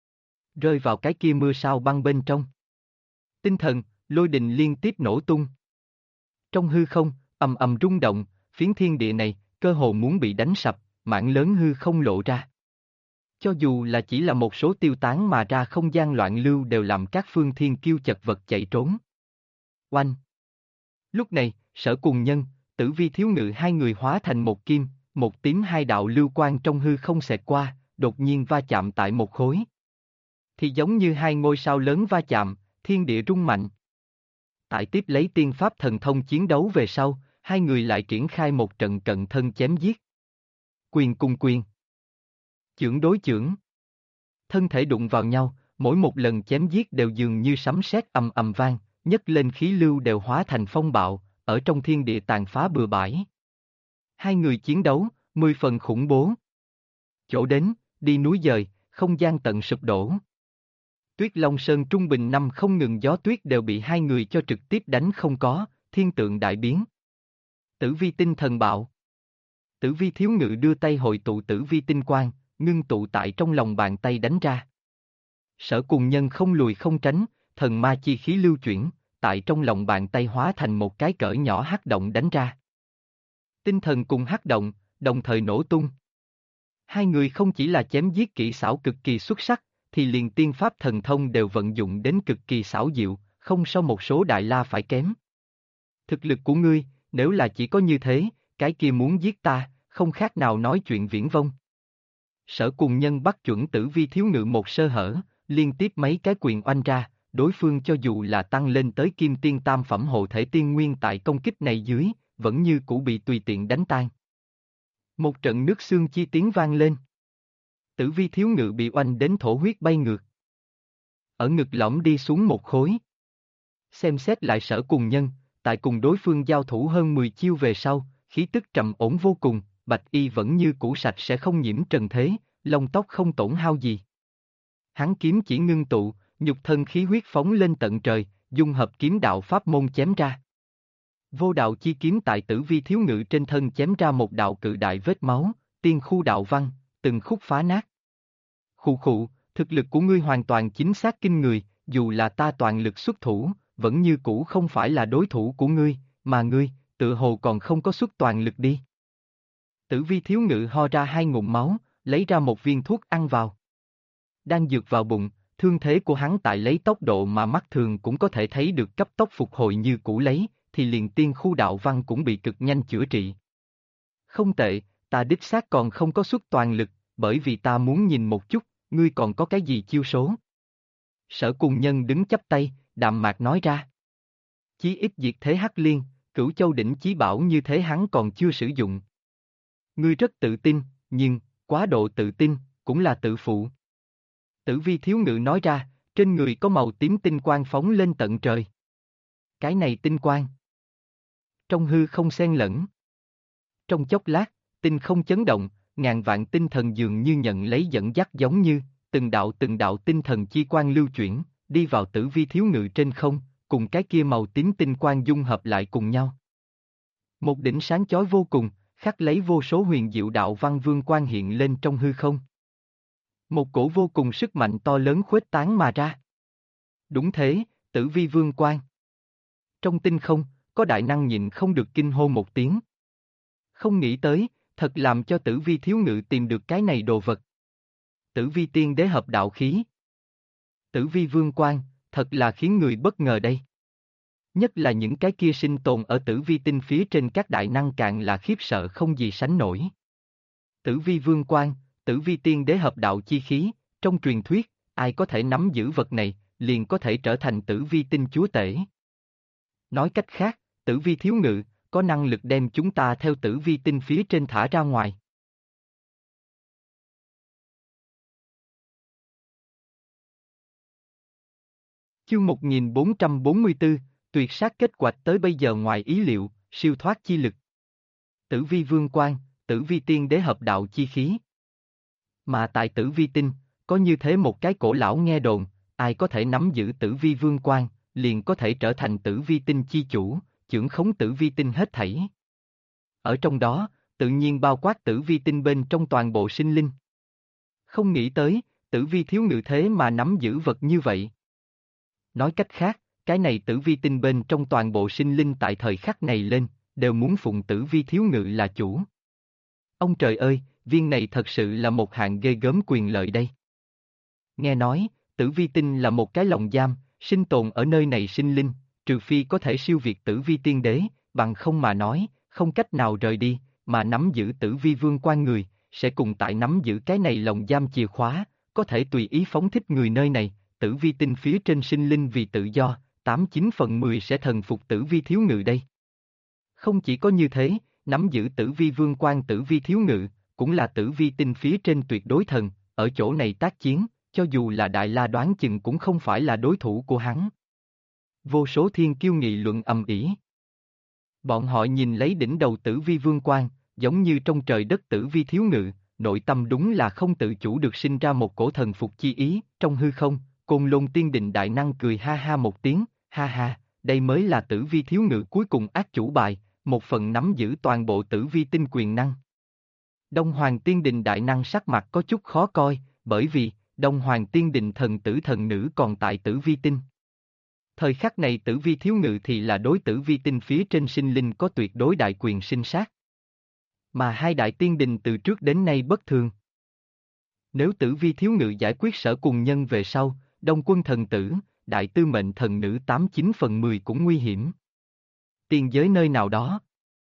Rơi vào cái kia mưa sao băng bên trong. Tinh thần, lôi đình liên tiếp nổ tung. Trong hư không, ầm ầm rung động, phiến thiên địa này, cơ hồ muốn bị đánh sập, mảng lớn hư không lộ ra. Cho dù là chỉ là một số tiêu tán mà ra không gian loạn lưu đều làm các phương thiên kiêu chật vật chạy trốn. Oanh! Lúc này, Sở Cùng Nhân, tử vi thiếu ngự hai người hóa thành một kim, một tím hai đạo lưu quang trong hư không xẹt qua, đột nhiên va chạm tại một khối. Thì giống như hai ngôi sao lớn va chạm, thiên địa rung mạnh. Tại tiếp lấy tiên pháp thần thông chiến đấu về sau, hai người lại triển khai một trận cận thân chém giết. Quyền cùng quyền. Chưởng đối chưởng. Thân thể đụng vào nhau, mỗi một lần chém giết đều dường như sấm sét ầm ầm vang, nhấc lên khí lưu đều hóa thành phong bạo, ở trong thiên địa tàn phá bừa bãi. Hai người chiến đấu, 10 phần khủng bố. Chỗ đến, đi núi dời, không gian tận sụp đổ. Tuyết Long Sơn trung bình năm không ngừng gió tuyết đều bị hai người cho trực tiếp đánh không có, thiên tượng đại biến. Tử vi tinh thần bạo. Tử vi thiếu ngự đưa tay hội tụ tử vi tinh quang, ngưng tụ tại trong lòng bàn tay đánh ra. Sở Cùng Nhân không lùi không tránh, thần ma chi khí lưu chuyển, tại trong lòng bàn tay hóa thành một cái cỡ nhỏ hắc động đánh ra. Tinh thần cùng hắc động, đồng thời nổ tung. Hai người không chỉ là chém giết kỹ xảo cực kỳ xuất sắc, thì liền tiên pháp thần thông đều vận dụng đến cực kỳ xảo diệu, không so một số đại la phải kém. Thực lực của ngươi, nếu là chỉ có như thế, cái kia muốn giết ta, không khác nào nói chuyện viển vông. Sở Cùng Nhân bắt chuẩn tử vi thiếu ngự một sơ hở, liên tiếp mấy cái quyền oanh ra, đối phương cho dù là tăng lên tới kim tiên tam phẩm hộ thể tiên nguyên tại công kích này dưới, vẫn như cũ bị tùy tiện đánh tan. Một trận nước xương chi tiếng vang lên. Tử vi thiếu ngự bị oanh đến thổ huyết bay ngược. Ở ngực lõm đi xuống một khối. Xem xét lại Sở Cùng Nhân, tại cùng đối phương giao thủ hơn 10 chiêu về sau, khí tức trầm ổn vô cùng, bạch y vẫn như cũ sạch sẽ không nhiễm trần thế, lông tóc không tổn hao gì. Hắn kiếm chỉ ngưng tụ, nhục thân khí huyết phóng lên tận trời, dung hợp kiếm đạo pháp môn chém ra. Vô đạo chi kiếm tại tử vi thiếu ngự trên thân chém ra một đạo cự đại vết máu, tiên khu đạo văn, từng khúc phá nát. Khụ khụ, thực lực của ngươi hoàn toàn chính xác kinh người, dù là ta toàn lực xuất thủ, vẫn như cũ không phải là đối thủ của ngươi, mà ngươi, tựa hồ còn không có xuất toàn lực đi. Tử vi thiếu ngự ho ra 2 ngụm máu, lấy ra một viên thuốc ăn vào. Đang dược vào bụng, thương thế của hắn tại lấy tốc độ mà mắt thường cũng có thể thấy được cấp tốc phục hồi như cũ lấy, thì liền tiên khu đạo văn cũng bị cực nhanh chữa trị. Không tệ, ta đích xác còn không có xuất toàn lực, bởi vì ta muốn nhìn một chút, ngươi còn có cái gì chiêu số. Sở Cùng Nhân đứng chắp tay, đạm mạc nói ra. Chí ít diệt thế hắc liên, Cửu Châu đỉnh chí bảo như thế hắn còn chưa sử dụng. Ngươi rất tự tin, nhưng, quá độ tự tin, cũng là tự phụ. Tử vi thiếu ngự nói ra, trên người có màu tím tinh quang phóng lên tận trời. Cái này tinh quang. Trong hư không xen lẫn. Trong chốc lát, tinh không chấn động, ngàn vạn tinh thần dường như nhận lấy dẫn dắt giống như, từng đạo tinh thần chi quang lưu chuyển, đi vào tử vi thiếu ngự trên không, cùng cái kia màu tím tinh quang dung hợp lại cùng nhau. Một đỉnh sáng chói vô cùng, khắc lấy vô số huyền diệu đạo văn vương quang hiện lên trong hư không. Một cổ vô cùng sức mạnh to lớn khuếch tán mà ra. Đúng thế, tử vi vương quang. Trong tinh không, có đại năng nhịn không được kinh hô một tiếng. Không nghĩ tới, thật làm cho tử vi thiếu ngự tìm được cái này đồ vật. Tử vi tiên đế hợp đạo khí. Tử vi vương quang, thật là khiến người bất ngờ đây. Nhất là những cái kia sinh tồn ở tử vi tinh phía trên các đại năng càng là khiếp sợ không gì sánh nổi. Tử vi vương quang, tử vi tiên đế hợp đạo chi khí, trong truyền thuyết, ai có thể nắm giữ vật này, liền có thể trở thành tử vi tinh chúa tể. Nói cách khác, tử vi thiếu ngự, có năng lực đem chúng ta theo tử vi tinh phía trên thả ra ngoài. Chương 1444, tuyệt sát kết quạch tới bây giờ ngoài ý liệu, siêu thoát chi lực. Tử vi vương quang, tử vi tiên đế hợp đạo chi khí. Mà tại tử vi tinh, có như thế một cái cổ lão nghe đồn, ai có thể nắm giữ tử vi vương quang, liền có thể trở thành tử vi tinh chi chủ, chưởng khống tử vi tinh hết thảy. Ở trong đó, tự nhiên bao quát tử vi tinh bên trong toàn bộ sinh linh. Không nghĩ tới, tử vi thiếu ngự thế mà nắm giữ vật như vậy. Nói cách khác, cái này tử vi tinh bên trong toàn bộ sinh linh tại thời khắc này lên, đều muốn phụng tử vi thiếu ngự là chủ. Ông trời ơi, viên này thật sự là một hạng ghê gớm quyền lợi đây. Nghe nói, tử vi tinh là một cái lồng giam, sinh tồn ở nơi này sinh linh, trừ phi có thể siêu việt tử vi tiên đế, bằng không mà nói, không cách nào rời đi, mà nắm giữ tử vi vương quan người, sẽ cùng tại nắm giữ cái này lồng giam chìa khóa, có thể tùy ý phóng thích người nơi này, tử vi tinh phía trên sinh linh vì tự do, 89/10 sẽ thần phục tử vi thiếu ngự đây. Không chỉ có như thế, nắm giữ tử vi vương quan tử vi thiếu ngự, cũng là tử vi tinh phía trên tuyệt đối thần, ở chỗ này tác chiến, cho dù là Đại La đoán chừng cũng không phải là đối thủ của hắn. Vô số thiên kiêu nghị luận ầm ĩ. Bọn họ nhìn lấy đỉnh đầu tử vi vương quang, giống như trong trời đất tử vi thiếu ngự, nội tâm đúng là không tự chủ được sinh ra một cổ thần phục chi ý, trong hư không, Côn Lôn Tiên Định đại năng cười ha ha một tiếng, ha ha, đây mới là tử vi thiếu ngự cuối cùng ác chủ bài, một phần nắm giữ toàn bộ tử vi tinh quyền năng. Đông Hoàng Tiên Đình đại năng sắc mặt có chút khó coi, bởi vì, Đông Hoàng Tiên Đình thần tử thần nữ còn tại tử vi tinh. Thời khắc này tử vi thiếu ngự thì là đối tử vi tinh phía trên sinh linh có tuyệt đối đại quyền sinh sát. Mà hai đại tiên đình từ trước đến nay bất thường. Nếu tử vi thiếu ngự giải quyết Sở Cùng Nhân về sau, Đông Quân thần tử, đại tư mệnh thần nữ 89/10 cũng nguy hiểm. Tiên giới nơi nào đó.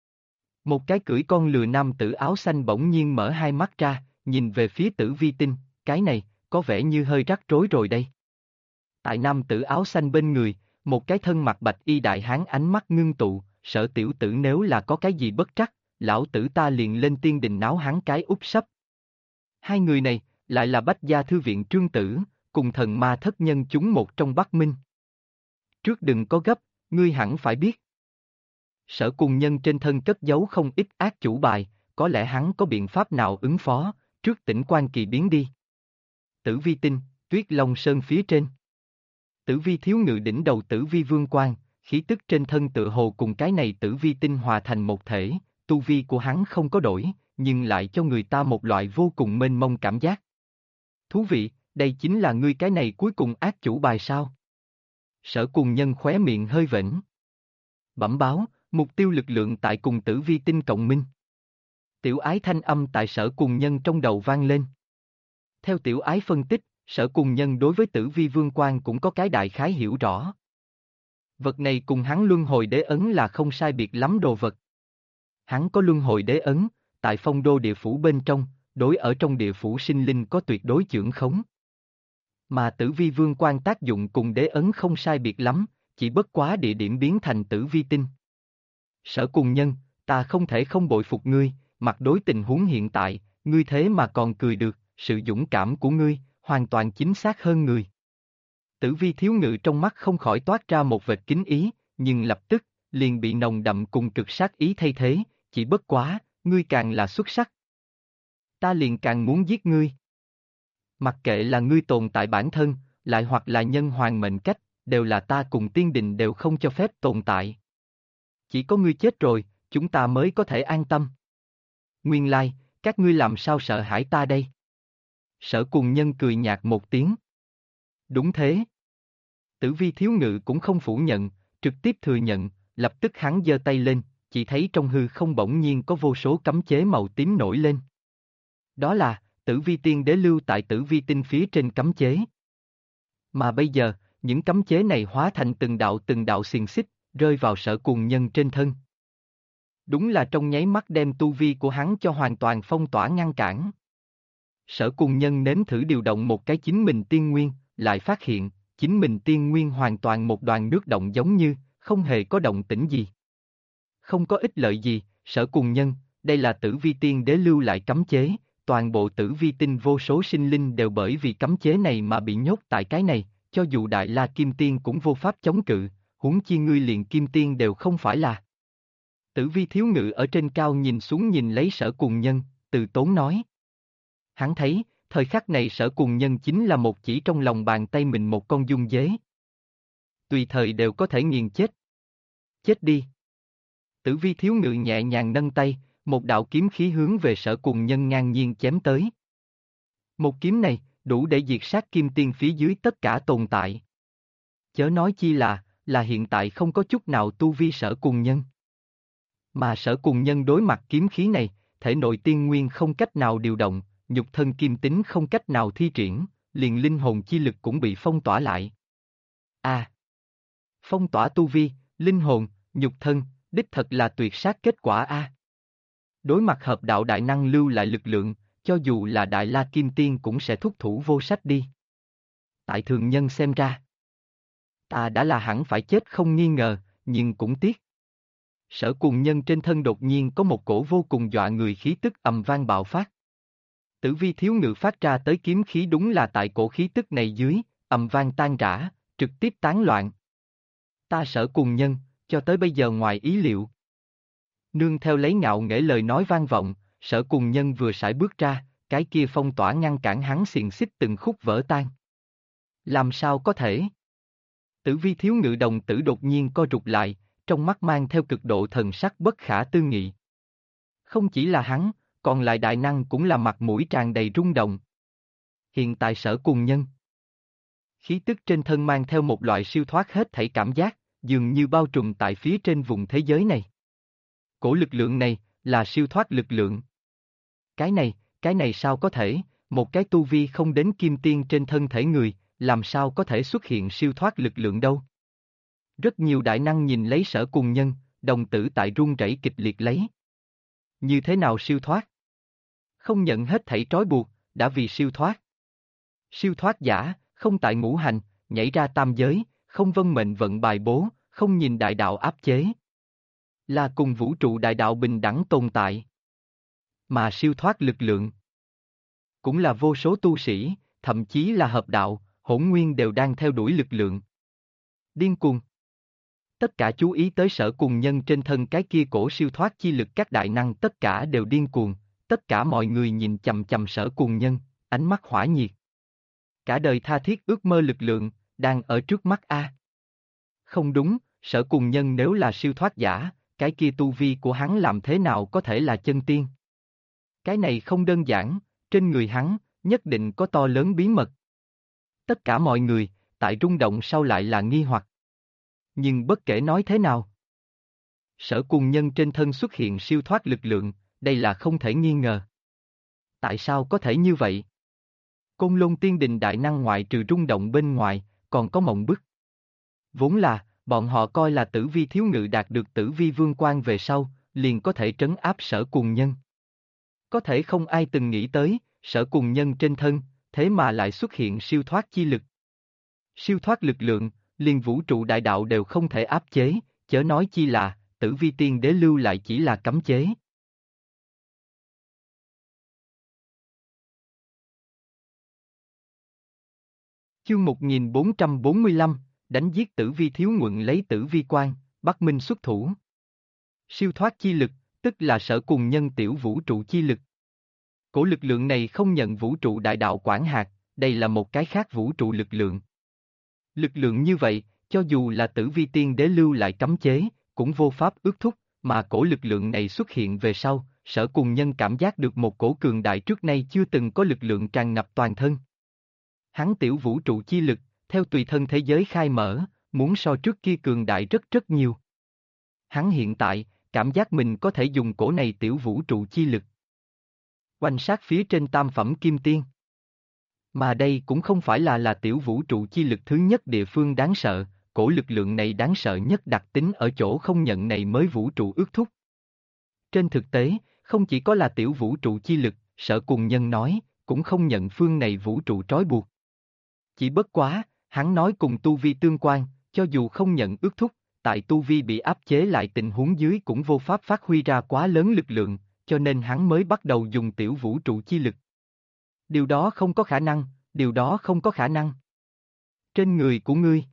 Một cái cưỡi con lừa nam tử áo xanh bỗng nhiên mở hai mắt ra, nhìn về phía tử vi tinh, cái này, có vẻ như hơi rắc rối rồi đây. Tại nam tử áo xanh bên người, một cái thân mặc bạch y đại hán ánh mắt ngưng tụ, Sở tiểu tử nếu là có cái gì bất trắc, lão tử ta liền lên tiên đình náo hắn cái úp sấp. Hai người này, lại là Bách Gia Thư viện Trương Tử, cùng thần ma thất nhân chúng một trong Bắc Minh. Trước đừng có gấp, ngươi hẳn phải biết. Sở Cùng Nhân trên thân cất giấu không ít ác chủ bài, có lẽ hắn có biện pháp nào ứng phó, trước tỉnh quan kỳ biến đi. Tử vi tinh, Tuyết Long Sơn phía trên. Tử vi thiếu ngự đỉnh đầu tử vi vương quang, khí tức trên thân tựa hồ cùng cái này tử vi tinh hòa thành một thể, tu vi của hắn không có đổi, nhưng lại cho người ta một loại vô cùng mênh mông cảm giác. Thú vị, đây chính là ngươi cái này cuối cùng ác chủ bài sao? Sở Cùng Nhân khóe miệng hơi vểnh. Bẩm báo, Mục tiêu lực lượng tại cùng tử vi tinh cộng minh. Tiểu ái thanh âm tại Sở Cùng Nhân trong đầu vang lên. Theo tiểu ái phân tích, Sở Cùng Nhân đối với tử vi vương quan cũng có cái đại khái hiểu rõ. Vật này cùng hắn luân hồi đế ấn là không sai biệt lắm đồ vật. Hắn có luân hồi đế ấn, tại phong đô địa phủ bên trong, đối ở trong địa phủ sinh linh có tuyệt đối chưởng khống. Mà tử vi vương quan tác dụng cùng đế ấn không sai biệt lắm, chỉ bất quá địa điểm biến thành tử vi tinh. Sở Cùng Nhân, ta không thể không bội phục ngươi, mặt đối tình huống hiện tại, ngươi thế mà còn cười được, sự dũng cảm của ngươi, hoàn toàn chính xác hơn người. Tử vi thiếu ngự trong mắt không khỏi toát ra một vệt kính ý, nhưng lập tức, liền bị nồng đậm cùng cực sát ý thay thế, chỉ bất quá, ngươi càng là xuất sắc. Ta liền càng muốn giết ngươi. Mặc kệ là ngươi tồn tại bản thân, lại hoặc là nhân hoàng mệnh cách, đều là ta cùng tiên đình đều không cho phép tồn tại. Chỉ có ngươi chết rồi, chúng ta mới có thể an tâm. Nguyên lai, các ngươi làm sao sợ hãi ta đây? Sở Cùng Nhân cười nhạt một tiếng. Đúng thế. Tử vi thiếu ngự cũng không phủ nhận, trực tiếp thừa nhận, lập tức hắn giơ tay lên, chỉ thấy trong hư không bỗng nhiên có vô số cấm chế màu tím nổi lên. Đó là, tử vi tiên đế lưu tại tử vi tinh phía trên cấm chế. Mà bây giờ, những cấm chế này hóa thành từng đạo xiềng xích, rơi vào Sở Cùng Nhân trên thân. Đúng là trong nháy mắt đem tu vi của hắn cho hoàn toàn phong tỏa ngăn cản. Sở Cùng Nhân nếm thử điều động một cái chính mình tiên nguyên, lại phát hiện, chính mình tiên nguyên hoàn toàn một đoàn nước động giống như, không hề có động tĩnh gì. Không có ích lợi gì, Sở Cùng Nhân, đây là tử vi tiên đế lưu lại cấm chế, toàn bộ tử vi tinh vô số sinh linh đều bởi vì cấm chế này mà bị nhốt tại cái này, cho dù Đại La Kim Tiên cũng vô pháp chống cự, huống chi ngươi liền Kim Tiên đều không phải là. Tử vi thiếu ngự ở trên cao nhìn xuống nhìn lấy Sở Cùng Nhân, từ tốn nói. Hắn thấy, thời khắc này Sở Cùng Nhân chính là một chỉ trong lòng bàn tay mình một con dung dế. Tùy thời đều có thể nghiền chết. Chết đi. Tử vi thiếu ngự nhẹ nhàng nâng tay, một đạo kiếm khí hướng về Sở Cùng Nhân ngang nhiên chém tới. Một kiếm này, đủ để diệt sát Kim Tiên phía dưới tất cả tồn tại. Chớ nói chi là hiện tại không có chút nào tu vi Sở Cùng Nhân. Mà Sở Cùng Nhân đối mặt kiếm khí này, thể nội tiên nguyên không cách nào điều động, nhục thân kim tính không cách nào thi triển, liền linh hồn chi lực cũng bị phong tỏa lại. Phong tỏa tu vi, linh hồn, nhục thân, đích thật là tuyệt sát kết quả Đối mặt hợp đạo đại năng lưu lại lực lượng, cho dù là Đại La Kim Tiên cũng sẽ thúc thủ vô sách đi. Tại thường nhân xem ra, ta đã là hẳn phải chết không nghi ngờ, nhưng cũng tiếc. Sở Cùng Nhân trên thân đột nhiên có một cổ vô cùng dọa người khí tức ầm vang bạo phát. Tử vi thiếu ngự phát ra tới kiếm khí đúng là tại cổ khí tức này dưới, ầm vang tan rã, trực tiếp tán loạn. Ta Sở Cùng Nhân, cho tới bây giờ ngoài ý liệu. Nương theo lấy ngạo nghễ lời nói vang vọng, Sở Cùng Nhân vừa sải bước ra, cái kia phong tỏa ngăn cản hắn xiềng xích từng khúc vỡ tan. Làm sao có thể? Tử vi thiếu ngự đồng tử đột nhiên co rụt lại, trong mắt mang theo cực độ thần sắc bất khả tư nghị. Không chỉ là hắn, còn lại đại năng cũng là mặt mũi tràn đầy rung động. Hiện tại Sở Cùng Nhân, khí tức trên thân mang theo một loại siêu thoát hết thảy cảm giác, dường như bao trùm tại phía trên vùng thế giới này. Cổ lực lượng này, là siêu thoát lực lượng. Cái này sao có thể, một cái tu vi không đến kim tiên trên thân thể người, làm sao có thể xuất hiện siêu thoát lực lượng đâu. Rất nhiều đại năng nhìn lấy Sở Cùng Nhân, đồng tử tại run rẩy kịch liệt lấy. Như thế nào siêu thoát? Không nhận hết thảy trói buộc, đã vì siêu thoát. Siêu thoát giả, không tại ngũ hành, nhảy ra tam giới, không vân mệnh vận bài bố, không nhìn đại đạo áp chế. Là cùng vũ trụ đại đạo bình đẳng tồn tại. Mà siêu thoát lực lượng cũng là vô số tu sĩ, thậm chí là hợp đạo, hỗn nguyên đều đang theo đuổi lực lượng. Điên cuồng. Tất cả chú ý tới Sở Cùng Nhân trên thân cái kia cổ siêu thoát chi lực các đại năng tất cả đều điên cuồng, tất cả mọi người nhìn chằm chằm Sở Cùng Nhân, ánh mắt hỏa nhiệt. Cả đời tha thiết ước mơ lực lượng, đang ở trước mắt Không đúng, Sở Cùng Nhân nếu là siêu thoát giả, cái kia tu vi của hắn làm thế nào có thể là chân tiên? Cái này không đơn giản, trên người hắn, nhất định có to lớn bí mật. Tất cả mọi người, tại rung động sau lại là nghi hoặc. Nhưng bất kể nói thế nào, Sở Cùng Nhân trên thân xuất hiện siêu thoát lực lượng, đây là không thể nghi ngờ. Tại sao có thể như vậy? Côn Lôn Tiên Đình đại năng ngoại trừ rung động bên ngoài, còn có mộng bức. Vốn là, bọn họ coi là Tử Vi Thiếu Ngự đạt được Tử Vi Vương Quan về sau, liền có thể trấn áp Sở Cùng Nhân. Có thể không ai từng nghĩ tới, Sở Cùng Nhân trên thân, thế mà lại xuất hiện siêu thoát chi lực. Siêu thoát lực lượng, liền vũ trụ đại đạo đều không thể áp chế, chớ nói chi là, Tử Vi Tiên Đế lưu lại chỉ là cấm chế. Chương 1445, đánh giết Tử Vi Thiếu Nhuận lấy Tử Vi Quan, Bắc Minh xuất thủ. Siêu thoát chi lực, tức là Sở Cùng Nhân tiểu vũ trụ chi lực. Cổ lực lượng này không nhận vũ trụ đại đạo quản hạt, đây là một cái khác vũ trụ lực lượng. Lực lượng như vậy, cho dù là Tử Vi Tiên Đế lưu lại cấm chế, cũng vô pháp ước thúc, mà cổ lực lượng này xuất hiện về sau, Sở Cùng Nhân cảm giác được một cổ cường đại trước nay chưa từng có lực lượng tràn ngập toàn thân. Hắn tiểu vũ trụ chi lực, theo tùy thân thế giới khai mở, muốn so trước kia cường đại rất rất nhiều. Hắn hiện tại, cảm giác mình có thể dùng cổ này tiểu vũ trụ chi lực quanh sát phía trên tam phẩm kim tiên. Mà đây cũng không phải là tiểu vũ trụ chi lực thứ nhất địa phương đáng sợ, cổ lực lượng này đáng sợ nhất đặc tính ở chỗ không nhận này mới vũ trụ ước thúc. Trên thực tế, không chỉ có là tiểu vũ trụ chi lực, Sở Cùng Nhân nói, cũng không nhận phương này vũ trụ trói buộc. Chỉ bất quá, hắn nói cùng tu vi tương quan, cho dù không nhận ước thúc, tại tu vi bị áp chế lại tình huống dưới cũng vô pháp phát huy ra quá lớn lực lượng, cho nên hắn mới bắt đầu dùng tiểu vũ trụ chi lực. Điều đó không có khả năng, điều đó không có khả năng. Trên người của ngươi,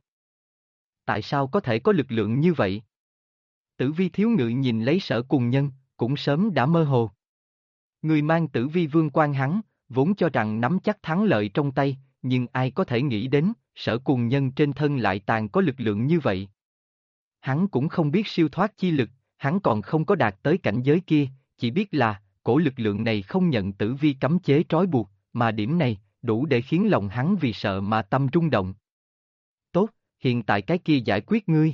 tại sao có thể có lực lượng như vậy? Tử Vi Thiếu Ngự nhìn lấy Sở Cùng Nhân, cũng sớm đã mơ hồ. Người mang Tử Vi Vương Quan hắn, vốn cho rằng nắm chắc thắng lợi trong tay, nhưng ai có thể nghĩ đến, Sở Cùng Nhân trên thân lại tàn có lực lượng như vậy. Hắn cũng không biết siêu thoát chi lực, hắn còn không có đạt tới cảnh giới kia, chỉ biết là, cổ lực lượng này không nhận Tử Vi cấm chế trói buộc, mà điểm này, đủ để khiến lòng hắn vì sợ mà tâm rung động. Tốt, hiện tại cái kia giải quyết ngươi.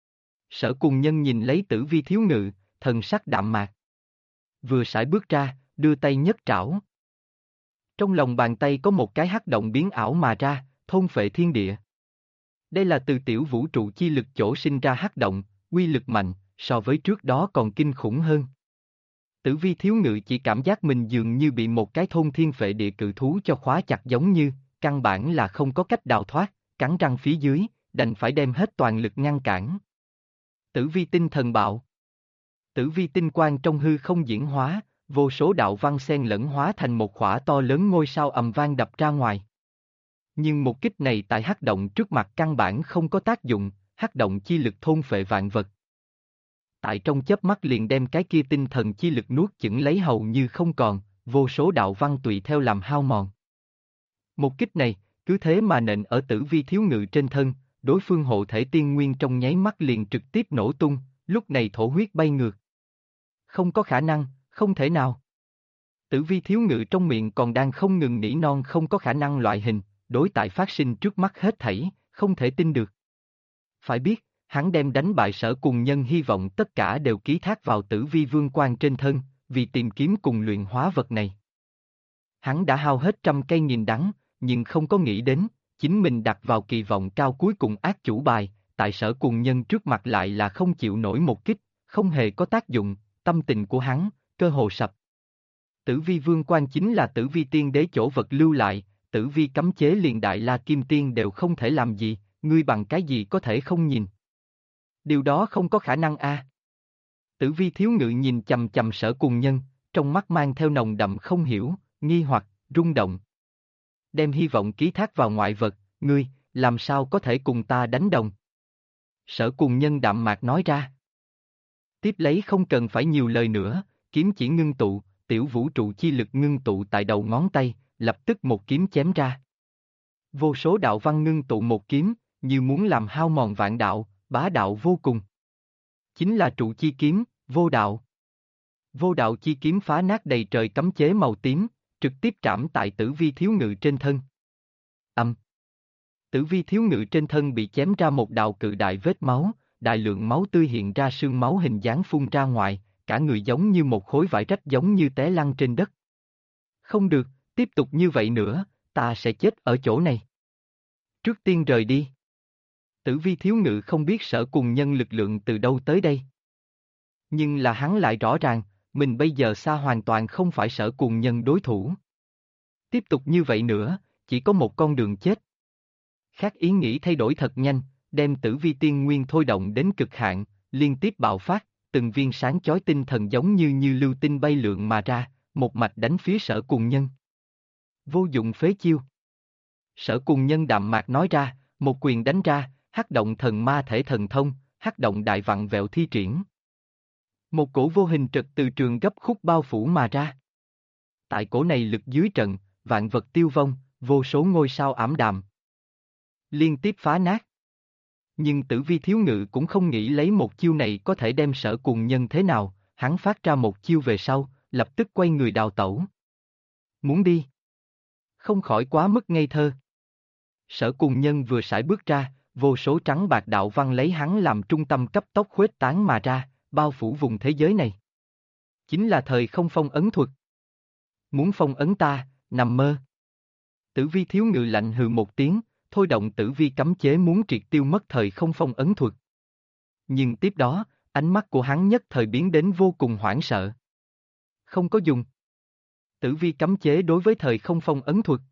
Sở Cùng Nhân nhìn lấy Tử Vi Thiếu Ngự, thần sắc đạm mạc. Vừa sải bước ra, đưa tay nhất trảo. Trong lòng bàn tay có một cái hắc động biến ảo mà ra, thôn phệ thiên địa. Đây là từ tiểu vũ trụ chi lực chỗ sinh ra hắc động, uy lực mạnh, so với trước đó còn kinh khủng hơn. Tử Vi Thiếu Ngự chỉ cảm giác mình dường như bị một cái thôn thiên phệ địa cự thú cho khóa chặt giống như, căn bản là không có cách đào thoát, cắn răng phía dưới, đành phải đem hết toàn lực ngăn cản. Tử Vi Tinh Thần Bạo. Tử Vi tinh quang trong hư không diễn hóa, vô số đạo văn xen lẫn hóa thành một khỏa to lớn ngôi sao ầm vang đập ra ngoài. Nhưng một kích này tại hắc động trước mặt căn bản không có tác dụng, hắc động chi lực thôn phệ vạn vật. Tại trong chớp mắt liền đem cái kia tinh thần chi lực nuốt chửng lấy hầu như không còn, vô số đạo văn tùy theo làm hao mòn. Một kích này, cứ thế mà nện ở Tử Vi Thiếu Ngự trên thân, đối phương hộ thể tiên nguyên trong nháy mắt liền trực tiếp nổ tung, lúc này thổ huyết bay ngược. Không có khả năng, không thể nào. Tử Vi Thiếu Ngự trong miệng còn đang không ngừng nỉ non không có khả năng loại hình, đối tại phát sinh trước mắt hết thảy, không thể tin được. Phải biết, hắn đem đánh bại Sở Cùng Nhân hy vọng tất cả đều ký thác vào Tử Vi Vương Quan trên thân, vì tìm kiếm cùng luyện hóa vật này. Hắn đã hao hết trăm cây nghìn đắng, nhưng không có nghĩ đến, chính mình đặt vào kỳ vọng cao cuối cùng ác chủ bài, tại Sở Cùng Nhân trước mặt lại là không chịu nổi một kích, không hề có tác dụng, tâm tình của hắn, cơ hồ sập. Tử Vi Vương Quan chính là Tử Vi Tiên Đế chỗ vật lưu lại, Tử Vi cấm chế liền Đại La Kim Tiên đều không thể làm gì, ngươi bằng cái gì có thể không nhìn. Điều đó không có khả năng a. Tử Vi Thiếu Ngự nhìn chằm chằm Sở Cùng Nhân, trong mắt mang theo nồng đậm không hiểu, nghi hoặc, rung động. Đem hy vọng ký thác vào ngoại vật, ngươi, làm sao có thể cùng ta đánh đồng? Sở Cùng Nhân đạm mạc nói ra. Tiếp lấy không cần phải nhiều lời nữa, kiếm chỉ ngưng tụ, tiểu vũ trụ chi lực ngưng tụ tại đầu ngón tay, lập tức một kiếm chém ra. Vô số đạo văn ngưng tụ một kiếm, như muốn làm hao mòn vạn đạo, bá đạo vô cùng. Chính là trụ chi kiếm, vô đạo. Vô đạo chi kiếm phá nát đầy trời cấm chế màu tím, trực tiếp trảm tại Tử Vi Thiếu Ngự trên thân. Tử Vi Thiếu Ngự trên thân bị chém ra một đạo cự đại vết máu, đại lượng máu tươi hiện ra sương máu hình dáng phun ra ngoài, cả người giống như một khối vải rách giống như té lăn trên đất. Không được, tiếp tục như vậy nữa, ta sẽ chết ở chỗ này. Trước tiên rời đi. Tử Vi thiếu ngự không biết Sở Cùng Nhân lực lượng từ đâu tới đây. Nhưng là hắn lại rõ ràng, mình bây giờ xa hoàn toàn không phải Sở Cùng Nhân đối thủ. Tiếp tục như vậy nữa, chỉ có một con đường chết. Khác ý nghĩ thay đổi thật nhanh, đem Tử Vi tiên nguyên thôi động đến cực hạn, liên tiếp bạo phát, từng viên sáng chói tinh thần giống như lưu tinh bay lượn mà ra, một mạch đánh phía Sở Cùng Nhân. Vô dụng phế chiêu. Sở Cùng Nhân đạm mạc nói ra, một quyền đánh ra, hắc động thần ma thể thần thông, hắc động đại vặn vẹo thi triển. Một cổ vô hình trật từ trường gấp khúc bao phủ mà ra. Tại cổ này lực dưới trận, vạn vật tiêu vong, vô số ngôi sao ảm đạm. Liên tiếp phá nát. Nhưng Tử Vi thiếu ngự cũng không nghĩ lấy một chiêu này có thể đem Sở Cùng Nhân thế nào, hắn phát ra một chiêu về sau, lập tức quay người đào tẩu. Muốn đi. Không khỏi quá mức ngây thơ. Sở Cùng Nhân vừa sải bước ra, vô số trắng bạc đạo văn lấy hắn làm trung tâm cấp tốc khuếch tán mà ra, bao phủ vùng thế giới này. Chính là thời không phong ấn thuật. Muốn phong ấn ta, nằm mơ. Tử Vi thiếu ngự lạnh hừ một tiếng, thôi động Tử Vi cấm chế muốn triệt tiêu mất thời không phong ấn thuật. Nhưng tiếp đó, ánh mắt của hắn nhất thời biến đến vô cùng hoảng sợ. Không có dùng. Tử Vi cấm chế đối với thời không phong ấn thuật.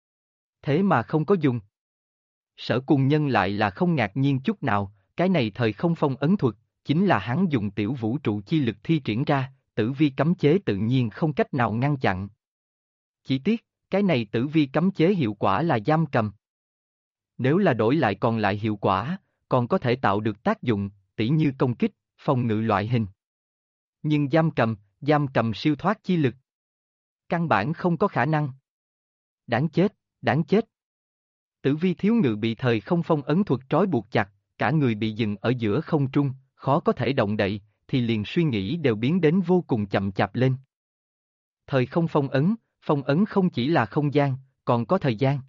Thế mà không có dùng. Sở Cùng Nhân lại là không ngạc nhiên chút nào, cái này thời không phong ấn thuật, chính là hắn dùng tiểu vũ trụ chi lực thi triển ra, Tử Vi cấm chế tự nhiên không cách nào ngăn chặn. Chỉ tiếc, cái này Tử Vi cấm chế hiệu quả là giam cầm. Nếu là đổi lại còn lại hiệu quả, còn có thể tạo được tác dụng, tỉ như công kích, phòng ngự loại hình. Nhưng giam cầm siêu thoát chi lực. Căn bản không có khả năng. Đáng chết, đáng chết. Tử Vi thiếu ngự bị thời không phong ấn thuật trói buộc chặt, cả người bị dừng ở giữa không trung, khó có thể động đậy, thì liền suy nghĩ đều biến đến vô cùng chậm chạp lên. Thời không phong ấn không chỉ là không gian, còn có thời gian.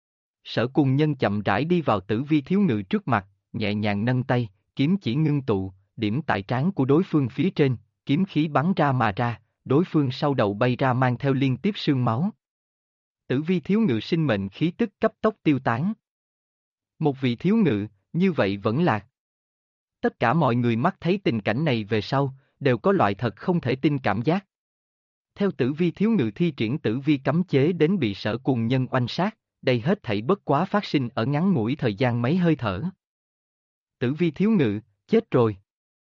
Sở Cùng Nhân chậm rãi đi vào Tử Vi thiếu ngự trước mặt, nhẹ nhàng nâng tay, kiếm chỉ ngưng tụ, điểm tại trán của đối phương phía trên, kiếm khí bắn ra mà ra, đối phương sau đầu bay ra mang theo liên tiếp sương máu. Tử Vi thiếu ngự sinh mệnh khí tức cấp tốc tiêu tán. Một vị thiếu ngự, như vậy vẫn lạc. Tất cả mọi người mắt thấy tình cảnh này về sau, đều có loại thật không thể tin cảm giác. Theo Tử Vi thiếu ngự thi triển Tử Vi cấm chế đến bị Sở Cùng Nhân oanh sát, đây hết thảy bất quá phát sinh ở ngắn ngủi thời gian mấy hơi thở. Tử Vi thiếu ngự, chết rồi.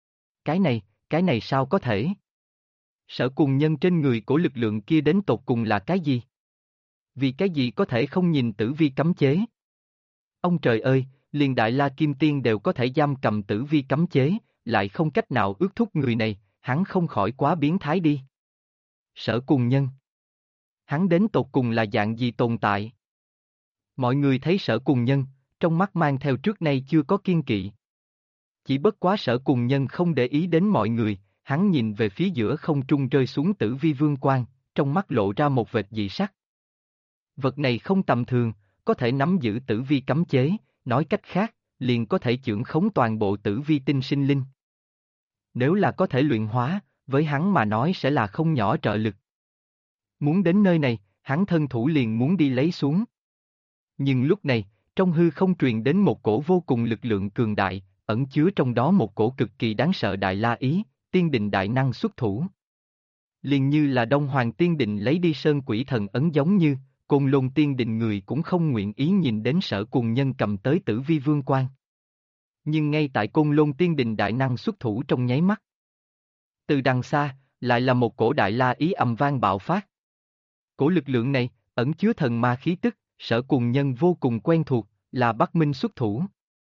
Cái này sao có thể? Sở Cùng Nhân trên người của lực lượng kia đến tột cùng là cái gì? Vì cái gì có thể không nhìn Tử Vi cấm chế? Ông trời ơi, liền Đại La Kim Tiên đều có thể giam cầm Tử Vi cấm chế, lại không cách nào ước thúc người này, hắn không khỏi quá biến thái đi. Sở Cùng Nhân. Hắn đến tột cùng là dạng gì tồn tại? Mọi người thấy Sở Cùng Nhân, trong mắt mang theo trước nay chưa có kiên kỵ. Chỉ bất quá Sở Cùng Nhân không để ý đến mọi người, hắn nhìn về phía giữa không trung rơi xuống Tử Vi vương quang, trong mắt lộ ra một vệt dị sắc. Vật này không tầm thường, có thể nắm giữ Tử Vi cấm chế, nói cách khác, liền có thể chưởng khống toàn bộ Tử Vi tinh sinh linh. Nếu là có thể luyện hóa, với hắn mà nói sẽ là không nhỏ trợ lực. Muốn đến nơi này, hắn thân thủ liền muốn đi lấy xuống. Nhưng lúc này, trong hư không truyền đến một cổ vô cùng lực lượng cường đại, ẩn chứa trong đó một cổ cực kỳ đáng sợ đại la ý, tiên định đại năng xuất thủ. Liền như là Đông Hoàng tiên định lấy đi Sơn Quỷ Thần ấn giống như, Côn Lôn tiên định người cũng không nguyện ý nhìn đến Sở Cùng Nhân cầm tới Tử Vi vương quang. Nhưng ngay tại Côn Lôn tiên định đại năng xuất thủ trong nháy mắt. Từ đằng xa, lại là một cổ đại la ý ầm vang bạo phát. Cổ lực lượng này, ẩn chứa thần ma khí tức, Sở Cùng Nhân vô cùng quen thuộc, là Bắc Minh xuất thủ.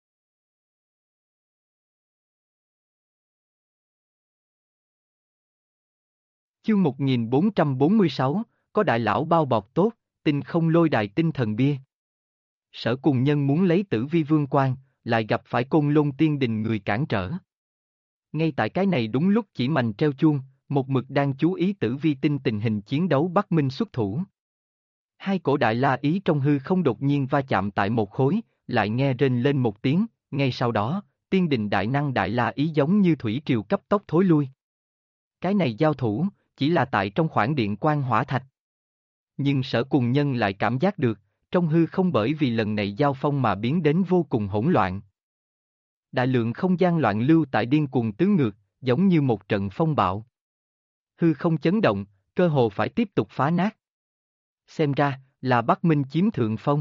Chương 1446, có đại lão bao bọc tốt, tinh không lôi đài tinh thần bia. Sở Cùng Nhân muốn lấy Tử Vi vương quang, lại gặp phải Côn Lôn tiên đình người cản trở. Ngay tại cái này đúng lúc chỉ mành treo chuông, một mực đang chú ý Tử Vi tinh tình hình chiến đấu Bắc Minh xuất thủ. Hai cổ đại la ý trong hư không đột nhiên va chạm tại một khối, lại nghe rên lên một tiếng, ngay sau đó, tiên đình đại năng đại la ý giống như thủy triều cấp tốc thối lui. Cái này giao thủ, chỉ là tại trong khoảng điện quan hỏa thạch. Nhưng Sở Cùng Nhân lại cảm giác được, trong hư không bởi vì lần này giao phong mà biến đến vô cùng hỗn loạn. Đại lượng không gian loạn lưu tại điên cuồng tứ ngược, giống như một trận phong bạo. Hư không chấn động, cơ hồ phải tiếp tục phá nát. Xem ra, là Bắc Minh chiếm thượng phong.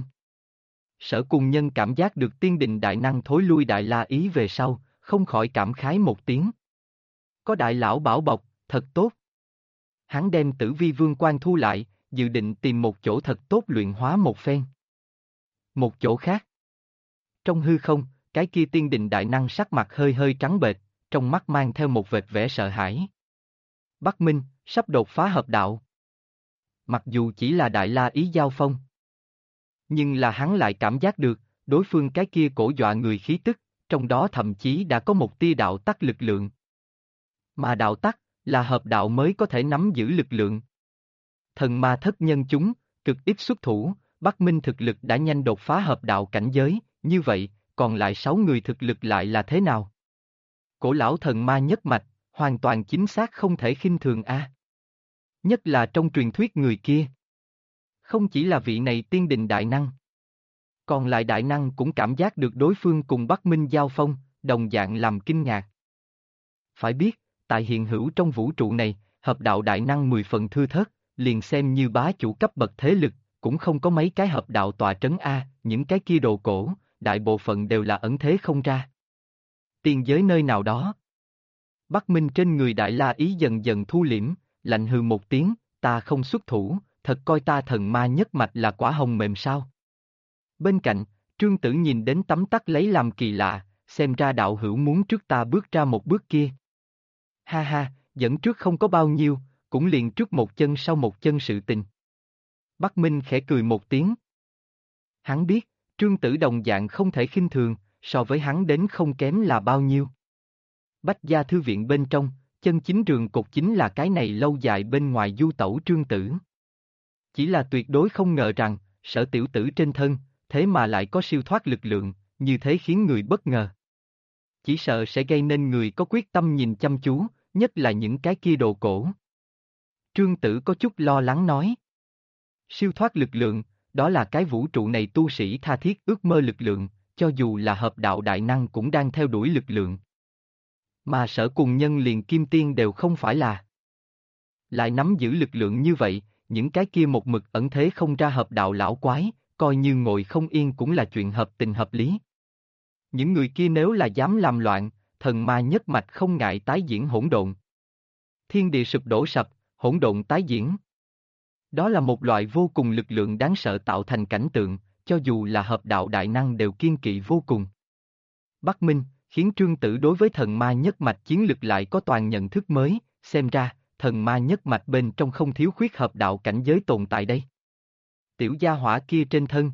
Sở Cùng Nhân cảm giác được tiên đình đại năng thối lui đại la ý về sau, không khỏi cảm khái một tiếng. Có đại lão bảo bọc, thật tốt. Hắn đem Tử Vi Vương quan thu lại, dự định tìm một chỗ thật tốt luyện hóa một phen. Một chỗ khác. Trong hư không, cái kia tiên đình đại năng sắc mặt hơi hơi trắng bệch, trong mắt mang theo một vệt vẻ sợ hãi. Bắc Minh, sắp đột phá hợp đạo. Mặc dù chỉ là đại la ý giao phong. Nhưng là hắn lại cảm giác được, đối phương cái kia cổ dọa người khí tức, trong đó thậm chí đã có một tia đạo tắc lực lượng. Mà đạo tắc, là hợp đạo mới có thể nắm giữ lực lượng. Thần ma thất nhân chúng, cực ít xuất thủ, Bắc Minh thực lực đã nhanh đột phá hợp đạo cảnh giới, như vậy, còn lại 6 người thực lực lại là thế nào? Cổ lão thần ma nhất mạch, hoàn toàn chính xác không thể khinh thường a. Nhất là trong truyền thuyết người kia. Không chỉ là vị này tiên đình đại năng. Còn lại đại năng cũng cảm giác được đối phương cùng Bắc Minh giao phong, đồng dạng làm kinh ngạc. Phải biết, tại hiện hữu trong vũ trụ này, hợp đạo đại năng 10 phần thưa thớt, liền xem như bá chủ cấp bậc thế lực, cũng không có mấy cái hợp đạo tọa trấn A, những cái kia đồ cổ, đại bộ phận đều là ẩn thế không ra. Tiên giới nơi nào đó. Bắc Minh trên người đại la ý dần dần thu liễm, lạnh hừ một tiếng, ta không xuất thủ, thật coi ta thần ma nhất mạch là quả hồng mềm sao. Bên cạnh, Trương Tử nhìn đến tấm tắc lấy làm kỳ lạ, xem ra đạo hữu muốn trước ta bước ra một bước kia. Ha ha, dẫn trước không có bao nhiêu, cũng liền trước một chân sau một chân sự tình. Bắc Minh khẽ cười một tiếng. Hắn biết, Trương Tử đồng dạng không thể khinh thường, so với hắn đến không kém là bao nhiêu. Bách gia thư viện bên trong, chân chính rường cột chính là cái này lâu dài bên ngoài du tẩu Trương Tử. Chỉ là tuyệt đối không ngờ rằng, Sở tiểu tử trên thân, thế mà lại có siêu thoát lực lượng, như thế khiến người bất ngờ. Chỉ sợ sẽ gây nên người có quyết tâm nhìn chăm chú, nhất là những cái kia đồ cổ. Trương Tử có chút lo lắng nói. Siêu thoát lực lượng, đó là cái vũ trụ này tu sĩ tha thiết ước mơ lực lượng, cho dù là hợp đạo đại năng cũng đang theo đuổi lực lượng. Mà Sở Cùng Nhân liền kim tiên đều không phải là. Lại nắm giữ lực lượng như vậy, những cái kia một mực ẩn thế không ra hợp đạo lão quái, coi như ngồi không yên cũng là chuyện hợp tình hợp lý. Những người kia nếu là dám làm loạn, thần ma nhất mạch không ngại tái diễn hỗn độn. Thiên địa sụp đổ sập, hỗn độn tái diễn. Đó là một loại vô cùng lực lượng đáng sợ tạo thành cảnh tượng, cho dù là hợp đạo đại năng đều kiên kỵ vô cùng. Bắc Minh, khiến Trương Tử đối với thần ma nhất mạch chiến lực lại có toàn nhận thức mới, xem ra, thần ma nhất mạch bên trong không thiếu khuyết hợp đạo cảnh giới tồn tại đây. Tiểu gia hỏa kia trên thân.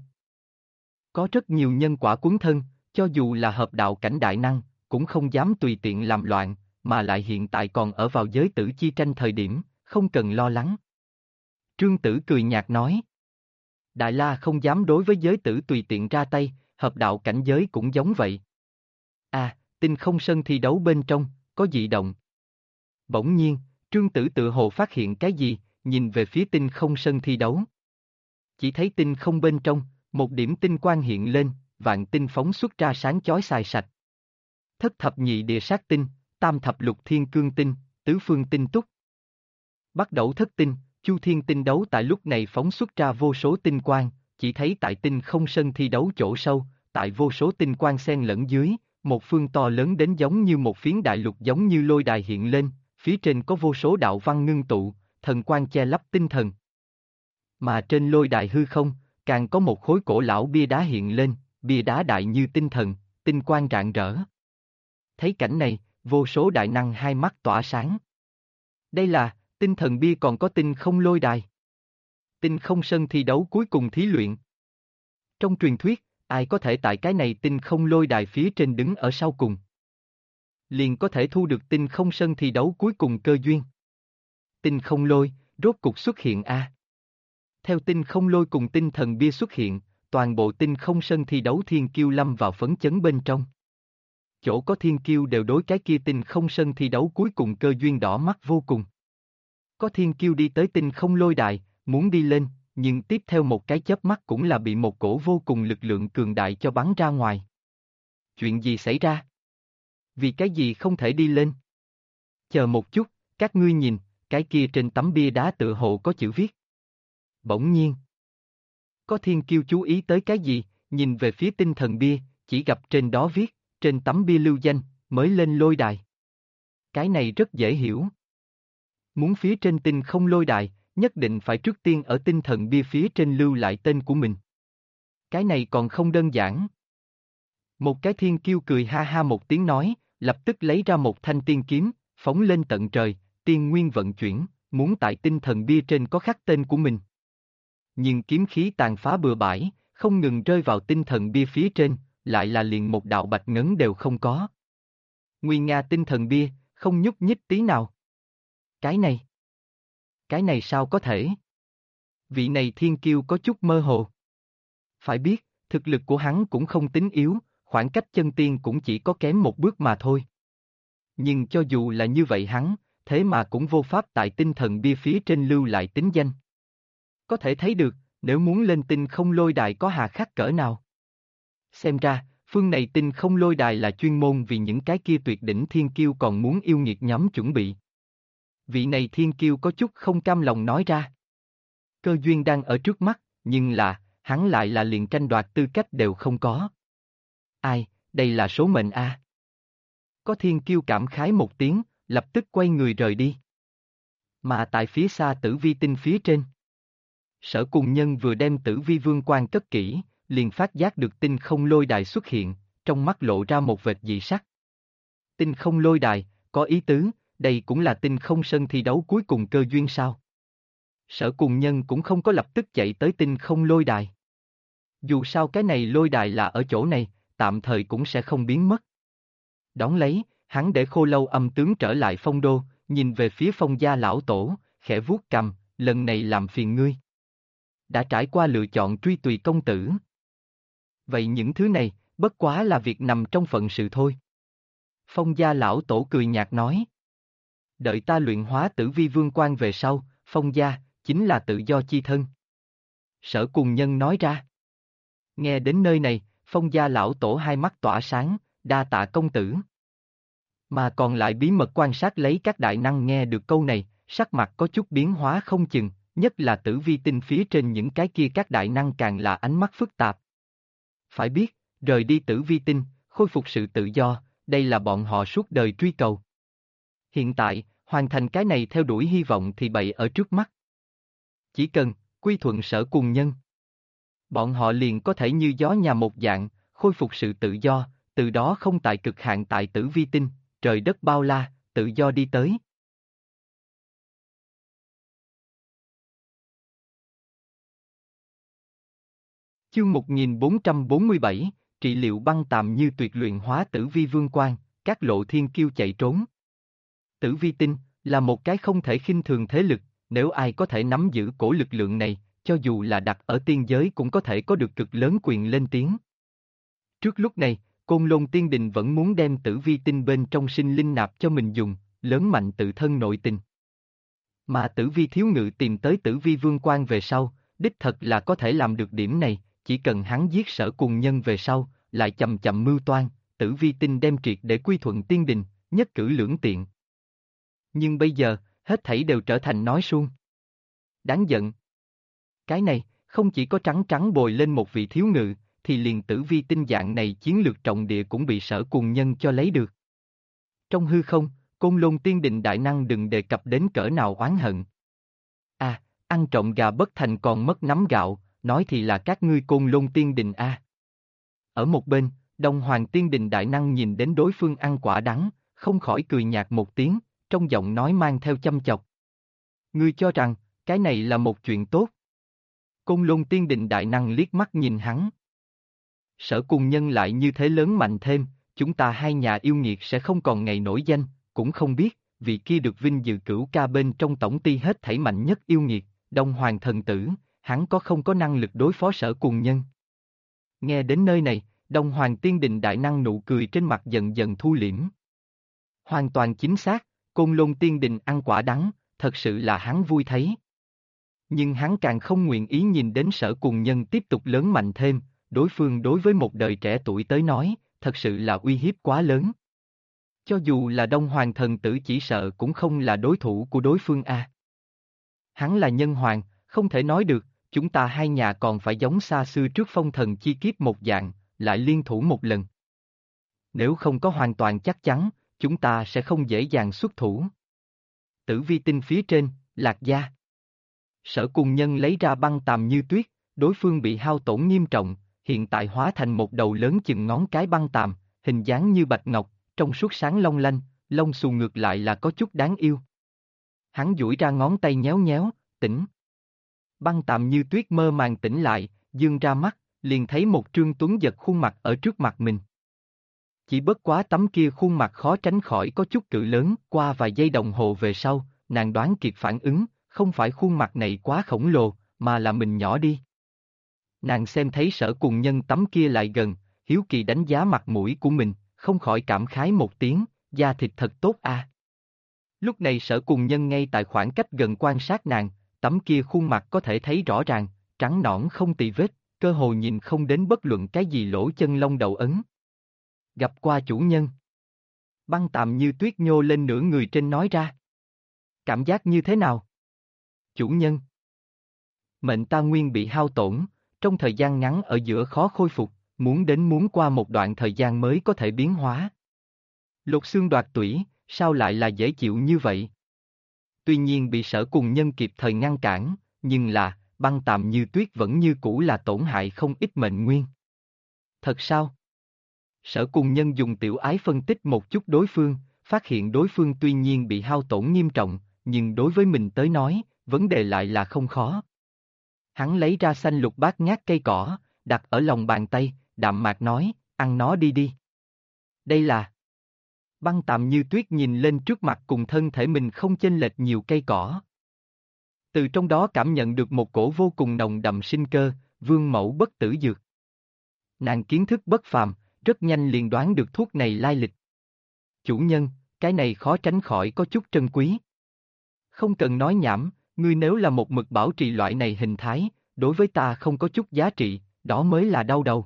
Có rất nhiều nhân quả cuốn thân, cho dù là hợp đạo cảnh đại năng, cũng không dám tùy tiện làm loạn, mà lại hiện tại còn ở vào giới tử chi tranh thời điểm, không cần lo lắng. Trương Tử cười nhạt nói. Đại La không dám đối với giới tử tùy tiện ra tay, hợp đạo cảnh giới cũng giống vậy. À, Tinh Không Sân thi đấu bên trong, có dị động. Bỗng nhiên, Trương Tử tự hồ phát hiện cái gì, nhìn về phía Tinh Không Sân thi đấu. Chỉ thấy tinh không bên trong, một điểm tinh quang hiện lên, vạn tinh phóng xuất ra sáng chói xài sạch. Thất thập nhị địa sát tinh, tam thập lục thiên cương tinh, tứ phương tinh túc. Bắt đầu thất tinh, chu thiên tinh đấu tại lúc này phóng xuất ra vô số tinh quang, chỉ thấy tại tinh không sân thi đấu chỗ sâu, tại vô số tinh quang xen lẫn dưới, một phương to lớn đến giống như một phiến đại lục giống như lôi đài hiện lên, phía trên có vô số đạo văn ngưng tụ, thần quang che lấp tinh thần. Mà trên lôi đài hư không, càng có một khối cổ lão bia đá hiện lên, bia đá đại như tinh thần, tinh quang rạng rỡ. Thấy cảnh này, vô số đại năng hai mắt tỏa sáng. Đây là, tinh thần bia còn có tinh không lôi đài. Tinh không sân thi đấu cuối cùng thí luyện. Trong truyền thuyết, ai có thể tại cái này tinh không lôi đài phía trên đứng ở sau cùng, liền có thể thu được tinh không sân thi đấu cuối cùng cơ duyên. Tinh không lôi, rốt cục xuất hiện a. Theo tinh không lôi cùng tinh thần bia xuất hiện, toàn bộ tinh không sân thi đấu thiên kiêu lâm vào phấn chấn bên trong. chỗ có thiên kiêu đều đối cái kia tinh không sân thi đấu cuối cùng cơ duyên đỏ mắt vô cùng. Có thiên kiêu đi tới tinh không lôi đài, muốn đi lên, nhưng tiếp theo một cái chớp mắt cũng là bị một cổ vô cùng lực lượng cường đại cho bắn ra ngoài. Chuyện gì xảy ra? Vì cái gì không thể đi lên? Chờ một chút, các ngươi nhìn, cái kia trên tấm bia đá tựa hồ có chữ viết. Bỗng nhiên, có thiên kiêu chú ý tới cái gì, nhìn về phía tinh thần bia, chỉ gặp trên đó viết, trên tấm bia lưu danh, mới lên lôi đài. Cái này rất dễ hiểu. Muốn phía trên tinh không lôi đài, nhất định phải trước tiên ở tinh thần bia phía trên lưu lại tên của mình. Cái này còn không đơn giản. Một cái thiên kiêu cười ha ha một tiếng nói, lập tức lấy ra một thanh tiên kiếm, phóng lên tận trời, tiên nguyên vận chuyển, muốn tại tinh thần bia trên có khắc tên của mình. Nhưng kiếm khí tàn phá bừa bãi, không ngừng rơi vào tinh thần bia phía trên, lại là liền một đạo bạch ngấn đều không có. Nguy nga tinh thần bia, không nhúc nhích tí nào. Cái này sao có thể? Vị này thiên kiêu có chút mơ hồ. Phải biết, thực lực của hắn cũng không tính yếu, khoảng cách chân tiên cũng chỉ có kém một bước mà thôi. Nhưng cho dù là như vậy hắn, thế mà cũng vô pháp tại tinh thần bia phía trên lưu lại tính danh. Có thể thấy được, nếu muốn lên tinh không lôi đài có hà khắc cỡ nào. Xem ra, phương này tinh không lôi đài là chuyên môn vì những cái kia tuyệt đỉnh thiên kiêu còn muốn yêu nghiệt nhóm chuẩn bị. Vị này thiên kiêu có chút không cam lòng nói ra. Cơ duyên đang ở trước mắt, nhưng là, hắn lại là liền tranh đoạt tư cách đều không có. Ai, đây là số mệnh a. Có thiên kiêu cảm khái một tiếng, lập tức quay người rời đi. Mà tại phía xa tử vi tinh phía trên. Sở Cùng Nhân vừa đem tử vi vương quan cất kỹ, liền phát giác được tinh không lôi đài xuất hiện, trong mắt lộ ra một vệt dị sắc. Tinh không lôi đài, có ý tứ, đây cũng là tinh không sân thi đấu cuối cùng cơ duyên sao? Sở Cùng Nhân cũng không có lập tức chạy tới tinh không lôi đài. Dù sao cái này lôi đài là ở chỗ này, tạm thời cũng sẽ không biến mất. Đón lấy, hắn để Khô Lâu Âm tướng trở lại Phong Đô, nhìn về phía Phong gia lão tổ, khẽ vuốt cằm, lần này làm phiền ngươi. Đã trải qua lựa chọn truy tùy công tử. Vậy những thứ này, bất quá là việc nằm trong phận sự thôi. Phong gia lão tổ cười nhạt nói. Đợi ta luyện hóa tử vi vương quan về sau, Phong gia, chính là tự do chi thân. Sở Cùng Nhân nói ra. Nghe đến nơi này, Phong gia lão tổ hai mắt tỏa sáng, đa tạ công tử. Mà còn lại bí mật quan sát lấy các đại năng nghe được câu này, sắc mặt có chút biến hóa không chừng, nhất là tử vi tinh phía trên những cái kia các đại năng càng là ánh mắt phức tạp. Phải biết, rời đi tử vi tinh, khôi phục sự tự do, đây là bọn họ suốt đời truy cầu. Hiện tại, hoàn thành cái này theo đuổi hy vọng thì bày ở trước mắt. Chỉ cần, quy thuận Sở Cùng Nhân. Bọn họ liền có thể như gió nhà một dạng, khôi phục sự tự do, từ đó không tại cực hạn tại tử vi tinh, trời đất bao la, tự do đi tới. Chương 1447, trị liệu băng tàm như tuyệt luyện hóa tử vi vương quan, các lộ thiên kiêu chạy trốn. Tử vi tinh, là một cái không thể khinh thường thế lực, nếu ai có thể nắm giữ cổ lực lượng này, cho dù là đặt ở tiên giới cũng có thể có được cực lớn quyền lên tiếng. Trước lúc này, Côn Lôn Tiên Đình vẫn muốn đem tử vi tinh bên trong sinh linh nạp cho mình dùng, lớn mạnh tự thân nội tình. Mà tử vi thiếu ngự tìm tới tử vi vương quan về sau, đích thật là có thể làm được điểm này, chỉ cần hắn giết Sở Cùng Nhân về sau, lại chậm chậm mưu toan, tử vi tinh đem triệt để quy thuận tiên đình, nhất cử lưỡng tiện. Nhưng bây giờ, hết thảy đều trở thành nói suông. Đáng giận. Cái này, không chỉ có trắng trắng bồi lên một vị thiếu ngự, thì liền tử vi tinh dạng này chiến lược trọng địa cũng bị Sở Cùng Nhân cho lấy được. Trong hư không, Côn Lôn Tiên Đình đại năng đừng đề cập đến cỡ nào oán hận. À, ăn trộm gà bất thành còn mất nắm gạo, nói thì là các ngươi Côn Lôn Tiên Đình a. Ở một bên, Đông Hoàng Tiên Đình đại năng nhìn đến đối phương ăn quả đắng, không khỏi cười nhạt một tiếng, trong giọng nói mang theo châm chọc. Ngươi cho rằng, cái này là một chuyện tốt. Côn Lôn Tiên Đình đại năng liếc mắt nhìn hắn. Sở Cùng Nhân lại như thế lớn mạnh thêm, chúng ta hai nhà yêu nghiệt sẽ không còn ngày nổi danh, cũng không biết, vị kia được vinh dự cửu ca bên trong tổng ty hết thảy mạnh nhất yêu nghiệt, Đông Hoàng thần tử, hắn có không có năng lực đối phó Sở Cùng Nhân. Nghe đến nơi này, Đông Hoàng Tiên Đình đại năng nụ cười trên mặt dần dần thu liễm. Hoàn toàn chính xác, Côn Lôn Tiên Đình ăn quả đắng, thật sự là hắn vui thấy. Nhưng hắn càng không nguyện ý nhìn đến Sở Cùng Nhân tiếp tục lớn mạnh thêm, đối phương đối với một đời trẻ tuổi tới nói, thật sự là uy hiếp quá lớn. Cho dù là Đông Hoàng thần tử chỉ sợ cũng không là đối thủ của đối phương a. Hắn là nhân hoàng, không thể nói được, chúng ta hai nhà còn phải giống xa xưa trước phong thần chi kiếp một dạng, lại liên thủ một lần. Nếu không có hoàn toàn chắc chắn, chúng ta sẽ không dễ dàng xuất thủ. Tử vi tinh phía trên, Lạc Gia. Sở Cùng Nhân lấy ra băng tàm như tuyết, đối phương bị hao tổn nghiêm trọng, hiện tại hóa thành một đầu lớn chừng ngón cái băng tàm, hình dáng như bạch ngọc, trong suốt sáng long lanh, lông xù ngược lại là có chút đáng yêu. Hắn duỗi ra ngón tay nhéo nhéo, tỉnh. Băng tạm như tuyết mơ màng tỉnh lại, dương ra mắt, liền thấy một trương tuấn giật khuôn mặt ở trước mặt mình. Chỉ bất quá tấm kia khuôn mặt khó tránh khỏi có chút cự lớn, qua vài giây đồng hồ về sau, nàng đoán kịp phản ứng, không phải khuôn mặt này quá khổng lồ, mà là mình nhỏ đi. Nàng xem thấy Sở Cùng Nhân tấm kia lại gần, hiếu kỳ đánh giá mặt mũi của mình, không khỏi cảm khái một tiếng, da thịt thật tốt a. Lúc này Sở Cùng Nhân ngay tại khoảng cách gần quan sát nàng, tấm kia khuôn mặt có thể thấy rõ ràng, trắng nõn không tì vết, cơ hồ nhìn không đến bất luận cái gì lỗ chân lông đầu ấn. Gặp qua chủ nhân. Băng tạm như tuyết nhô lên nửa người trên nói ra. Cảm giác như thế nào? Chủ nhân. Mệnh ta nguyên bị hao tổn, trong thời gian ngắn ở giữa khó khôi phục, muốn qua một đoạn thời gian mới có thể biến hóa. Lột xương đoạt tủy, sao lại là dễ chịu như vậy? Tuy nhiên bị Sở Cùng Nhân kịp thời ngăn cản, nhưng là, băng tạm như tuyết vẫn như cũ là tổn hại không ít mệnh nguyên. Thật sao? Sở Cùng Nhân dùng tiểu ái phân tích một chút đối phương, phát hiện đối phương tuy nhiên bị hao tổn nghiêm trọng, nhưng đối với mình tới nói, vấn đề lại là không khó. Hắn lấy ra xanh lục bát ngát cây cỏ, đặt ở lòng bàn tay, đạm mạc nói, ăn nó đi đi. Đây là... Băng tạm như tuyết nhìn lên trước mặt cùng thân thể mình không chênh lệch nhiều cây cỏ. Từ trong đó cảm nhận được một cổ vô cùng nồng đậm sinh cơ, vương mẫu bất tử dược. Nàng kiến thức bất phàm, rất nhanh liền đoán được thuốc này lai lịch. Chủ nhân, cái này khó tránh khỏi có chút trân quý. Không cần nói nhảm, ngươi nếu là một mực bảo trì loại này hình thái, đối với ta không có chút giá trị, đó mới là đau đầu.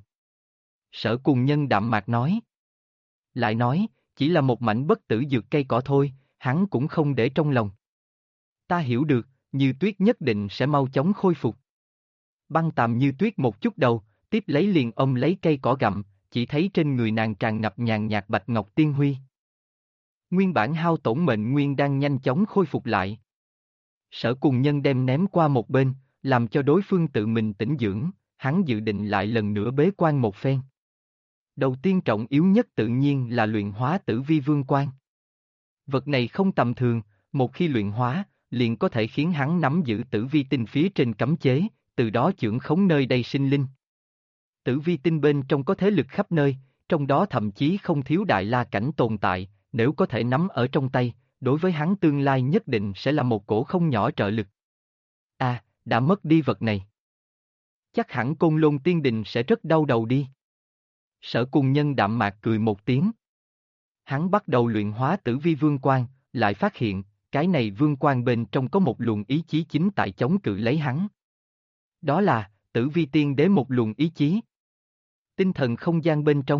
Sở Cùng Nhân đạm mạc nói. Lại nói, chỉ là một mảnh bất tử dược cây cỏ thôi, hắn cũng không để trong lòng. Ta hiểu được, Như Tuyết nhất định sẽ mau chóng khôi phục. Băng tạm Như Tuyết một chút đầu, tiếp lấy liền ôm lấy cây cỏ gặm, chỉ thấy trên người nàng tràn ngập nhàn nhạt bạch ngọc tiên huy. Nguyên bản hao tổn mệnh nguyên đang nhanh chóng khôi phục lại. Sở Cùng Nhân đem ném qua một bên, làm cho đối phương tự mình tĩnh dưỡng, hắn dự định lại lần nữa bế quan một phen. Đầu tiên trọng yếu nhất tự nhiên là luyện hóa tử vi vương quan. Vật này không tầm thường, một khi luyện hóa, liền có thể khiến hắn nắm giữ tử vi tinh phía trên cấm chế, từ đó chưởng khống nơi đây sinh linh. Tử vi tinh bên trong có thế lực khắp nơi, trong đó thậm chí không thiếu đại la cảnh tồn tại, nếu có thể nắm ở trong tay, đối với hắn tương lai nhất định sẽ là một cổ không nhỏ trợ lực. À, đã mất đi vật này. Chắc hẳn Côn Lôn Tiên Đình sẽ rất đau đầu đi. Sở Cùng Nhân đạm mạc cười một tiếng. Hắn bắt đầu luyện hóa tử vi vương quan, lại phát hiện, cái này vương quan bên trong có một luồng ý chí chính tại chống cự lấy hắn. Đó là, tử vi tiên đế một luồng ý chí. Tinh thần không gian bên trong.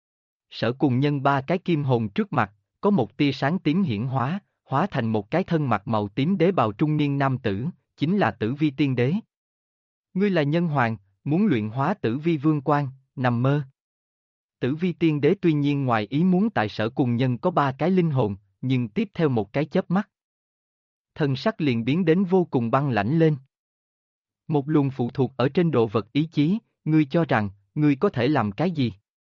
Sở Cùng Nhân ba cái kim hồn trước mặt, có một tia sáng tím hiển hóa, hóa thành một cái thân mặt màu tím đế bào trung niên nam tử, chính là tử vi tiên đế. Ngươi là nhân hoàng, muốn luyện hóa tử vi vương quan, nằm mơ. Tử vi tiên đế tuy nhiên ngoài ý muốn tại Sở Cùng Nhân có ba cái linh hồn, nhưng tiếp theo một cái chớp mắt. Thần sắc liền biến đến vô cùng băng lãnh lên. Một luồng phụ thuộc ở trên đồ vật ý chí, ngươi cho rằng, ngươi có thể làm cái gì?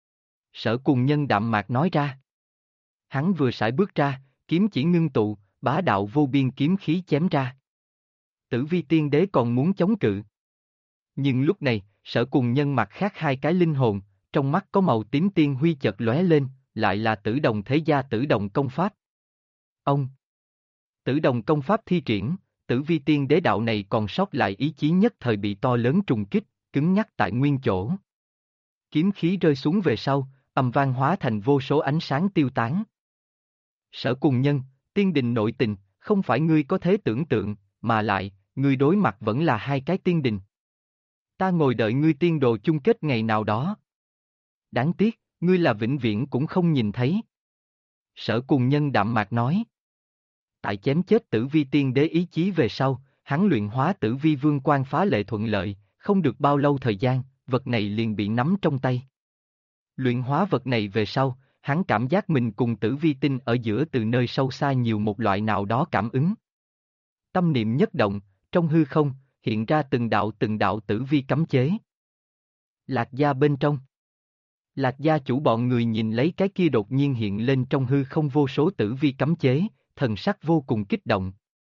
Sở Cùng Nhân đạm mạc nói ra. Hắn vừa sải bước ra, kiếm chỉ ngưng tụ, bá đạo vô biên kiếm khí chém ra. Tử vi tiên đế còn muốn chống cự. Nhưng lúc này, Sở Cùng Nhân mặt khác hai cái linh hồn, trong mắt có màu tím tiên huy chợt lóe lên, lại là Tử Đồng Thế Gia Tử Đồng Công Pháp. Ông! Tử Đồng Công Pháp thi triển, tử vi tiên đế đạo này còn sót lại ý chí nhất thời bị to lớn trùng kích, cứng nhắc tại nguyên chỗ. Kiếm khí rơi xuống về sau, ầm vang hóa thành vô số ánh sáng tiêu tán. Sở Cùng Nhân, tiên đình nội tình, không phải ngươi có thể tưởng tượng, mà lại, ngươi đối mặt vẫn là hai cái tiên đình. Ta ngồi đợi ngươi tiên đồ chung kết ngày nào đó. Đáng tiếc, ngươi là vĩnh viễn cũng không nhìn thấy. Sở Cùng Nhân đạm mạc nói. Tại chém chết Tử Vi Tiên Đế ý chí về sau, hắn luyện hóa Tử Vi Vương Quan phá lệ thuận lợi, không được bao lâu thời gian, vật này liền bị nắm trong tay. Luyện hóa vật này về sau, hắn cảm giác mình cùng Tử Vi Tinh ở giữa từ nơi sâu xa nhiều một loại nào đó cảm ứng. Tâm niệm nhất động, trong hư không, hiện ra từng đạo tử vi cấm chế. Lạc gia bên trong. Lạc gia chủ bọn người nhìn lấy cái kia đột nhiên hiện lên trong hư không vô số tử vi cấm chế, thần sắc vô cùng kích động.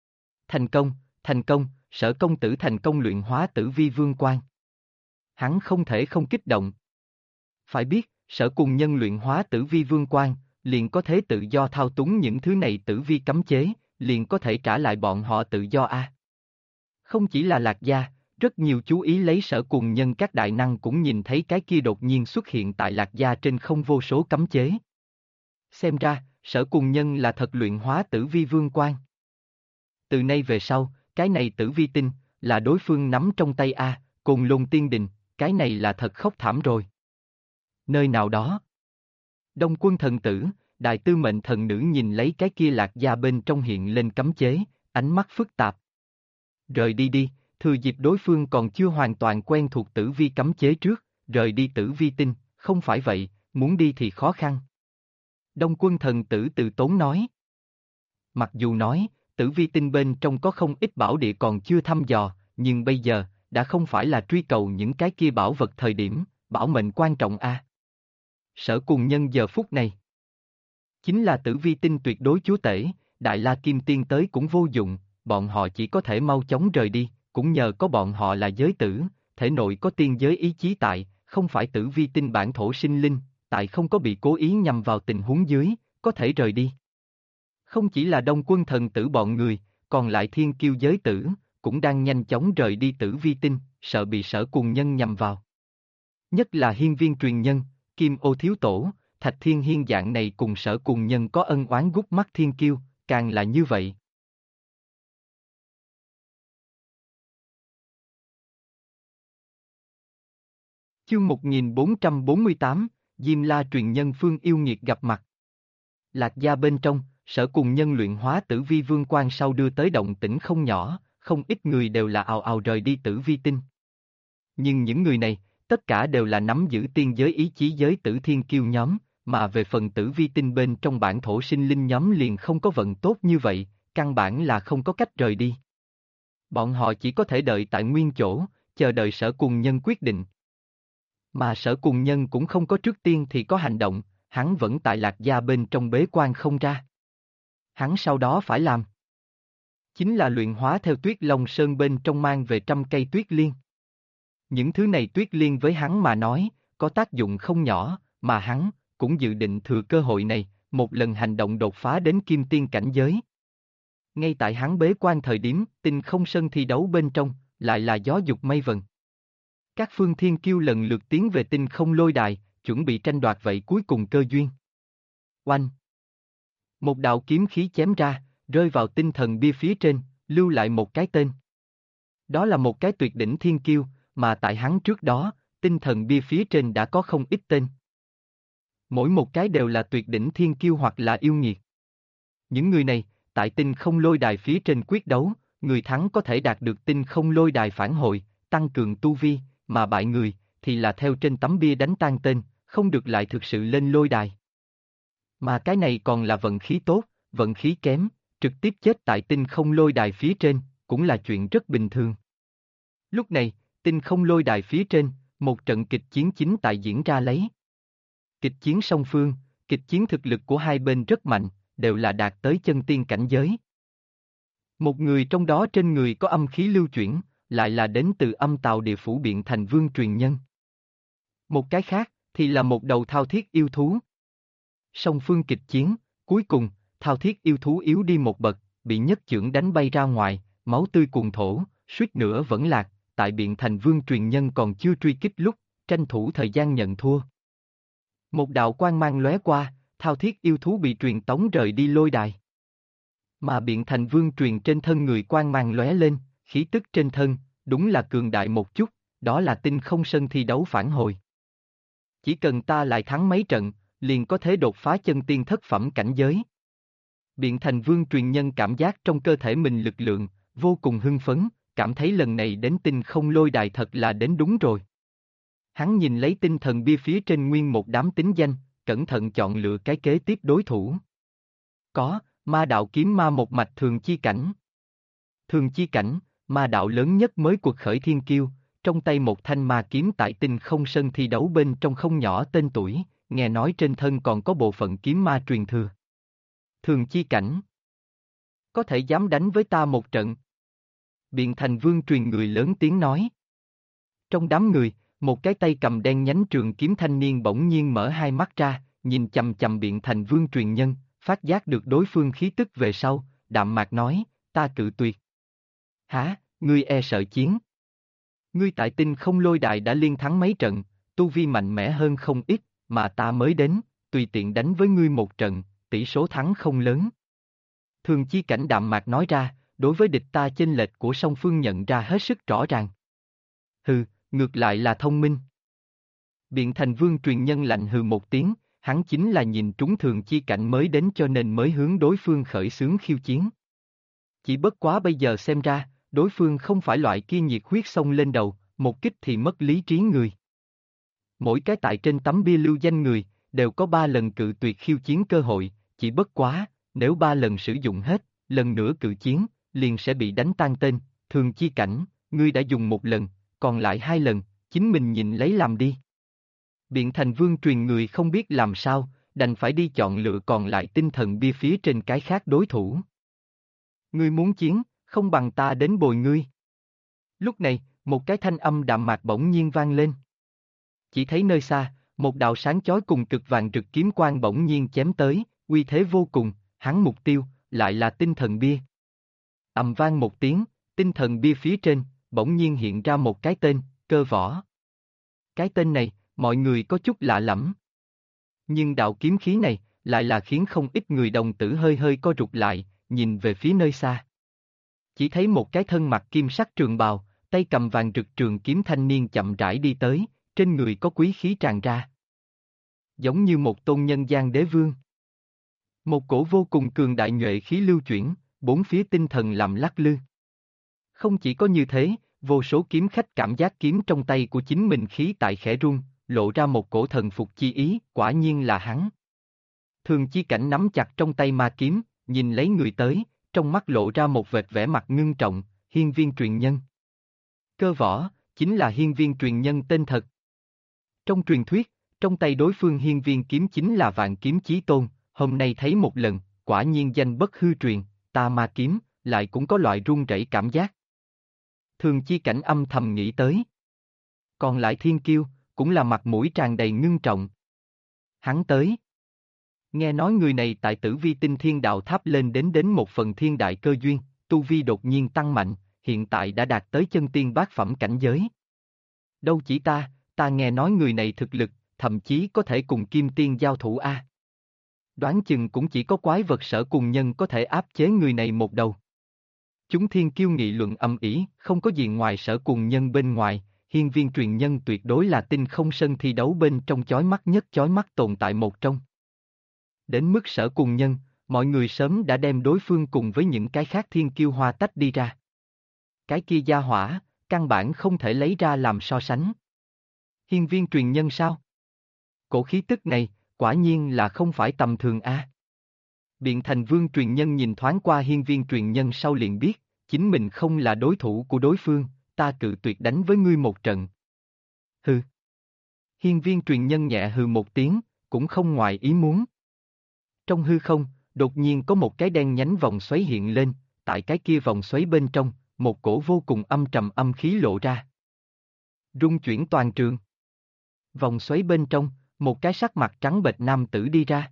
Thành công, Sở công tử thành công luyện hóa tử vi vương quan. Hắn không thể không kích động. Phải biết, Sở Cùng Nhân luyện hóa tử vi vương quan, liền có thể tự do thao túng những thứ này tử vi cấm chế, liền có thể trả lại bọn họ tự do a. Không chỉ là Lạc gia, rất nhiều chú ý lấy Sở Cùng Nhân các đại năng cũng nhìn thấy cái kia đột nhiên xuất hiện tại Lạc gia trên không vô số cấm chế. Xem ra, Sở Cùng Nhân là thật luyện hóa tử vi vương quan. Từ nay về sau, cái này tử vi tinh, là đối phương nắm trong tay a, Côn Lôn Tiên Đình, cái này là thật khốc thảm rồi. Nơi nào đó, Đông Quân thần tử, Đại Tư Mệnh thần nữ nhìn lấy cái kia Lạc gia bên trong hiện lên cấm chế, ánh mắt phức tạp. Rời đi đi, thừa dịp đối phương còn chưa hoàn toàn quen thuộc tử vi cấm chế trước, rời đi tử vi tinh, không phải vậy, muốn đi thì khó khăn. Đông Quân thần tử từ tốn nói. Mặc dù nói, tử vi tinh bên trong có không ít bảo địa còn chưa thăm dò, nhưng bây giờ, đã không phải là truy cầu những cái kia bảo vật thời điểm, bảo mệnh quan trọng a. Sở Cùng Nhân giờ phút này, chính là tử vi tinh tuyệt đối chúa tể, Đại La Kim Tiên tới cũng vô dụng, bọn họ chỉ có thể mau chóng rời đi, cũng nhờ có bọn họ là giới tử, thể nội có tiên giới ý chí tại, không phải tử vi tinh bản thổ sinh linh, tại không có bị cố ý nhằm vào tình huống dưới, có thể rời đi. Không chỉ là Đông Quân thần tử bọn người, còn lại thiên kiêu giới tử, cũng đang nhanh chóng rời đi tử vi tinh, sợ bị Sở Cùng Nhân nhằm vào. Nhất là hiên viên truyền nhân, Kim Ô thiếu tổ, Thạch Thiên Hiên dạng này cùng Sở Cùng Nhân có ân oán gút mắt thiên kiêu, càng là như vậy. Chương 1448, Diêm La truyền nhân Phương Yêu Nghiệt gặp mặt. Lạc gia bên trong, Sở Cùng Nhân luyện hóa tử vi vương quan sau đưa tới động tĩnh không nhỏ, không ít người đều là ào ào rời đi tử vi tinh. Nhưng những người này, tất cả đều là nắm giữ tiên giới ý chí giới tử thiên kiêu nhóm, mà về phần tử vi tinh bên trong bản thổ sinh linh nhóm liền không có vận tốt như vậy, căn bản là không có cách rời đi. Bọn họ chỉ có thể đợi tại nguyên chỗ, chờ đợi Sở Cùng Nhân quyết định. Mà Sở Cùng Nhân cũng không có trước tiên thì có hành động, hắn vẫn tại Lạc gia bên trong bế quan không ra. Hắn sau đó phải làm chính là luyện hóa theo Tuyết Long Sơn bên trong mang về 100 cây tuyết liên. Những thứ này tuyết liên với hắn mà nói, có tác dụng không nhỏ, mà hắn cũng dự định thừa cơ hội này, một lần hành động đột phá đến kim tiên cảnh giới. Ngay tại hắn bế quan thời điểm, Tinh Không Sơn thi đấu bên trong, lại là gió dục mây vần. Các phương thiên kiêu lần lượt tiến về Tinh Không Lôi Đài, chuẩn bị tranh đoạt vậy cuối cùng cơ duyên. Oanh! Một đạo kiếm khí chém ra, rơi vào tinh thần bia phía trên, lưu lại một cái tên. Đó là một cái tuyệt đỉnh thiên kiêu, mà tại hắn trước đó, tinh thần bia phía trên đã có không ít tên. Mỗi một cái đều là tuyệt đỉnh thiên kiêu hoặc là yêu nghiệt. Những người này, tại Tinh Không Lôi Đài phía trên quyết đấu, người thắng có thể đạt được Tinh Không Lôi Đài phản hồi, tăng cường tu vi, mà bại người, thì là theo trên tấm bia đánh tan tên, không được lại thực sự lên lôi đài. Mà cái này còn là vận khí tốt, vận khí kém, trực tiếp chết tại Tinh Không Lôi Đài phía trên, cũng là chuyện rất bình thường. Lúc này, Tinh Không Lôi Đài phía trên, một trận kịch chiến chính tại diễn ra lấy. Kịch chiến song phương, kịch chiến thực lực của hai bên rất mạnh, đều là đạt tới chân tiên cảnh giới. Một người trong đó trên người có âm khí lưu chuyển, lại là đến từ âm tào địa phủ Biện Thành Vương truyền nhân. Một cái khác, thì là một đầu thao thiết yêu thú. Song phương kịch chiến, cuối cùng, thao thiết yêu thú yếu đi một bậc, bị nhất chưởng đánh bay ra ngoài, máu tươi cuồn thổ, suýt nữa vẫn lạc, tại Biện Thành Vương truyền nhân còn chưa truy kích lúc, tranh thủ thời gian nhận thua. Một đạo quang mang lóe qua, thao thiết yêu thú bị truyền tống rời đi lôi đài. Mà Biện Thành Vương truyền trên thân người quang mang lóe lên, khí tức trên thân, đúng là cường đại một chút, đó là tinh không sân thi đấu phản hồi. Chỉ cần ta lại thắng mấy trận, liền có thể đột phá chân tiên thất phẩm cảnh giới. Biện Thành Vương truyền nhân cảm giác trong cơ thể mình lực lượng, vô cùng hưng phấn, cảm thấy lần này đến tinh không lôi đài thật là đến đúng rồi. Hắn nhìn lấy tinh thần bia phía trên nguyên một đám tính danh, cẩn thận chọn lựa cái kế tiếp đối thủ. Có, ma đạo kiếm ma một mạch thường chi cảnh. Thường chi cảnh, ma đạo lớn nhất mới cuộc khởi thiên kiêu, trong tay một thanh ma kiếm tại tinh không sân thi đấu bên trong không nhỏ tên tuổi, nghe nói trên thân còn có bộ phận kiếm ma truyền thừa. Thường chi cảnh. Có thể dám đánh với ta một trận. Biện Thành Vương truyền người lớn tiếng nói. Trong đám người, một cái tay cầm đen nhánh trường kiếm thanh niên bỗng nhiên mở hai mắt ra, nhìn chầm chầm Biện Thành Vương truyền nhân, phát giác được đối phương khí tức về sau, đạm mạc nói, ta cự tuyệt. Hả, ngươi e sợ chiến? Ngươi tại tinh không lôi đài đã liên thắng mấy trận, tu vi mạnh mẽ hơn không ít, mà ta mới đến, tùy tiện đánh với ngươi một trận, tỷ số thắng không lớn. Thường chi cảnh đạm mạc nói ra, đối với địch ta chênh lệch của song phương nhận ra hết sức rõ ràng. Hừ, ngược lại là thông minh. Biện Thành Vương truyền nhân lạnh hừ một tiếng, hắn chính là nhìn trúng thường chi cảnh mới đến cho nên mới hướng đối phương khởi xướng khiêu chiến. Chỉ bất quá bây giờ xem ra, đối phương không phải loại kia nhiệt huyết xông lên đầu, một kích thì mất lý trí người. Mỗi cái tại trên tấm bia lưu danh người, đều có 3 lần cự tuyệt khiêu chiến cơ hội, chỉ bất quá, nếu 3 lần sử dụng hết, lần nữa cự chiến, liền sẽ bị đánh tan tên, thường chi cảnh, ngươi đã dùng 1 lần, còn lại 2 lần, chính mình nhìn lấy làm đi. Biện Thành Vương truyền người không biết làm sao, đành phải đi chọn lựa còn lại tinh thần bia phía trên cái khác đối thủ. Ngươi muốn chiến, không bằng ta đến bồi ngươi. Lúc này, một cái thanh âm đạm mạc bỗng nhiên vang lên. Chỉ thấy nơi xa, một đạo sáng chói cùng cực vàng rực kiếm quang bỗng nhiên chém tới, uy thế vô cùng, hắn mục tiêu, lại là tinh thần bia. Ầm vang một tiếng, tinh thần bia phía trên, bỗng nhiên hiện ra một cái tên, Cơ Võ. Cái tên này, mọi người có chút lạ lẫm. Nhưng đạo kiếm khí này, lại là khiến không ít người đồng tử hơi hơi co rụt lại, nhìn về phía nơi xa. Chỉ thấy một cái thân mặc kim sắc trường bào, tay cầm vàng rực trường kiếm thanh niên chậm rãi đi tới, trên người có quý khí tràn ra. Giống như một tôn nhân gian đế vương. Một cổ vô cùng cường đại nhuệ khí lưu chuyển, bốn phía tinh thần làm lắc lư. Không chỉ có như thế, vô số kiếm khách cảm giác kiếm trong tay của chính mình khí tại khẽ run, lộ ra một cổ thần phục chi ý, quả nhiên là hắn. Thường chi cảnh nắm chặt trong tay ma kiếm, nhìn lấy người tới, trong mắt lộ ra một vệt vẻ mặt ngưng trọng, hiên viên truyền nhân. Cơ Võ, chính là hiên viên truyền nhân tên thật. Trong truyền thuyết, trong tay đối phương hiên viên kiếm chính là vạn kiếm chí tôn, hôm nay thấy một lần, quả nhiên danh bất hư truyền, ta ma kiếm, lại cũng có loại run rẩy cảm giác. Thường chi cảnh âm thầm nghĩ tới. Còn lại thiên kiêu, cũng là mặt mũi tràn đầy ngưng trọng. Hắn tới. Nghe nói người này tại Tử Vi Tinh Thiên Đạo Tháp lên đến một phần thiên đại cơ duyên, tu vi đột nhiên tăng mạnh, hiện tại đã đạt tới chân tiên bát phẩm cảnh giới. Đâu chỉ ta nghe nói người này thực lực, thậm chí có thể cùng kim tiên giao thủ a. Đoán chừng cũng chỉ có quái vật Sở Cùng Nhân có thể áp chế người này một đầu. Chúng thiên kiêu nghị luận ầm ĩ, không có gì ngoài Sở Cùng Nhân bên ngoài, hiên viên truyền nhân tuyệt đối là tinh không sân thi đấu bên trong chói mắt nhất chói mắt tồn tại một trong. Đến mức Sở Cùng Nhân, mọi người sớm đã đem đối phương cùng với những cái khác thiên kiêu hoa tách đi ra. Cái kia gia hỏa, căn bản không thể lấy ra làm so sánh. Hiên viên truyền nhân sao? Cổ khí tức này, quả nhiên là không phải tầm thường a. Biện Thành Vương truyền nhân nhìn thoáng qua hiên viên truyền nhân sau liền biết, chính mình không là đối thủ của đối phương, ta cự tuyệt đánh với ngươi một trận. Hừ. Hiên viên truyền nhân nhẹ hừ một tiếng, cũng không ngoài ý muốn. Trong hư không, đột nhiên có một cái đen nhánh vòng xoáy hiện lên, tại cái kia vòng xoáy bên trong, một cổ vô cùng âm trầm âm khí lộ ra. Rung chuyển toàn trường. Vòng xoáy bên trong, một cái sắc mặt trắng bệch nam tử đi ra.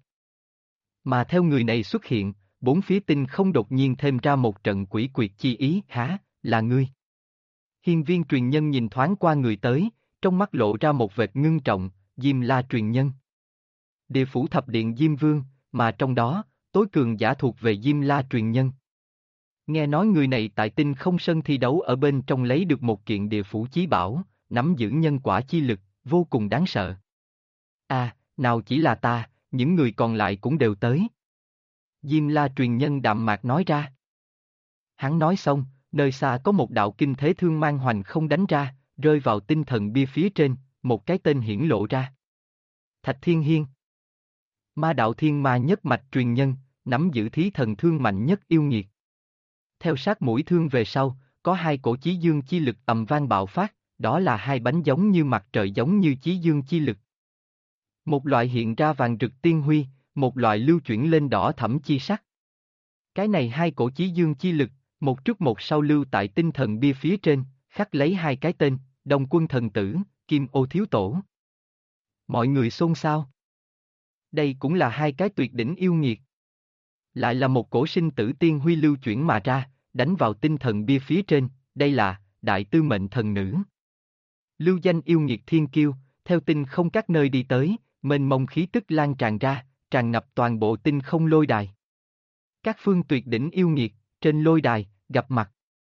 Mà theo người này xuất hiện, bốn phía tinh không đột nhiên thêm ra một trận quỷ quyệt chi ý, hả, là ngươi. Hiên viên truyền nhân nhìn thoáng qua người tới, trong mắt lộ ra một vệt ngưng trọng, Diêm La truyền nhân. Địa phủ thập điện Diêm Vương, mà trong đó, tối cường giả thuộc về Diêm La truyền nhân. Nghe nói người này tại Tinh Không Sân thi đấu ở bên trong lấy được một kiện địa phủ chí bảo, nắm giữ nhân quả chi lực, vô cùng đáng sợ. Nào chỉ là ta, những người còn lại cũng đều tới. Diêm La truyền nhân đạm mạc nói ra. Hắn nói xong, nơi xa có một đạo kinh thế thương mang hoành không đánh ra, rơi vào tinh thần bia phía trên, một cái tên hiển lộ ra. Thạch Thiên Hiên. Ma đạo thiên ma nhất mạch truyền nhân, nắm giữ thí thần thương mạnh nhất yêu nghiệt. Theo sát mũi thương về sau, có hai cổ chí dương chi lực ầm vang bạo phát, đó là hai bánh giống như mặt trời giống như chí dương chi lực. Một loại hiện ra vàng rực tiên huy, một loại lưu chuyển lên đỏ thẫm chi sắc. Cái này hai cổ chí dương chi lực, một trước một sau lưu tại tinh thần bia phía trên, khắc lấy hai cái tên, Đông Quân Thần Tử, Kim Ô Thiếu Tổ. Mọi người xôn xao. Đây cũng là hai cái tuyệt đỉnh yêu nghiệt. Lại là một cổ sinh tử tiên huy lưu chuyển mà ra, đánh vào tinh thần bia phía trên, đây là Đại Tư Mệnh Thần Nữ. Lưu danh yêu nghiệt thiên kiêu, theo tinh không các nơi đi tới, mênh mông khí tức lan tràn ra, tràn ngập toàn bộ tinh không lôi đài. Các phương tuyệt đỉnh yêu nghiệt, trên lôi đài, gặp mặt.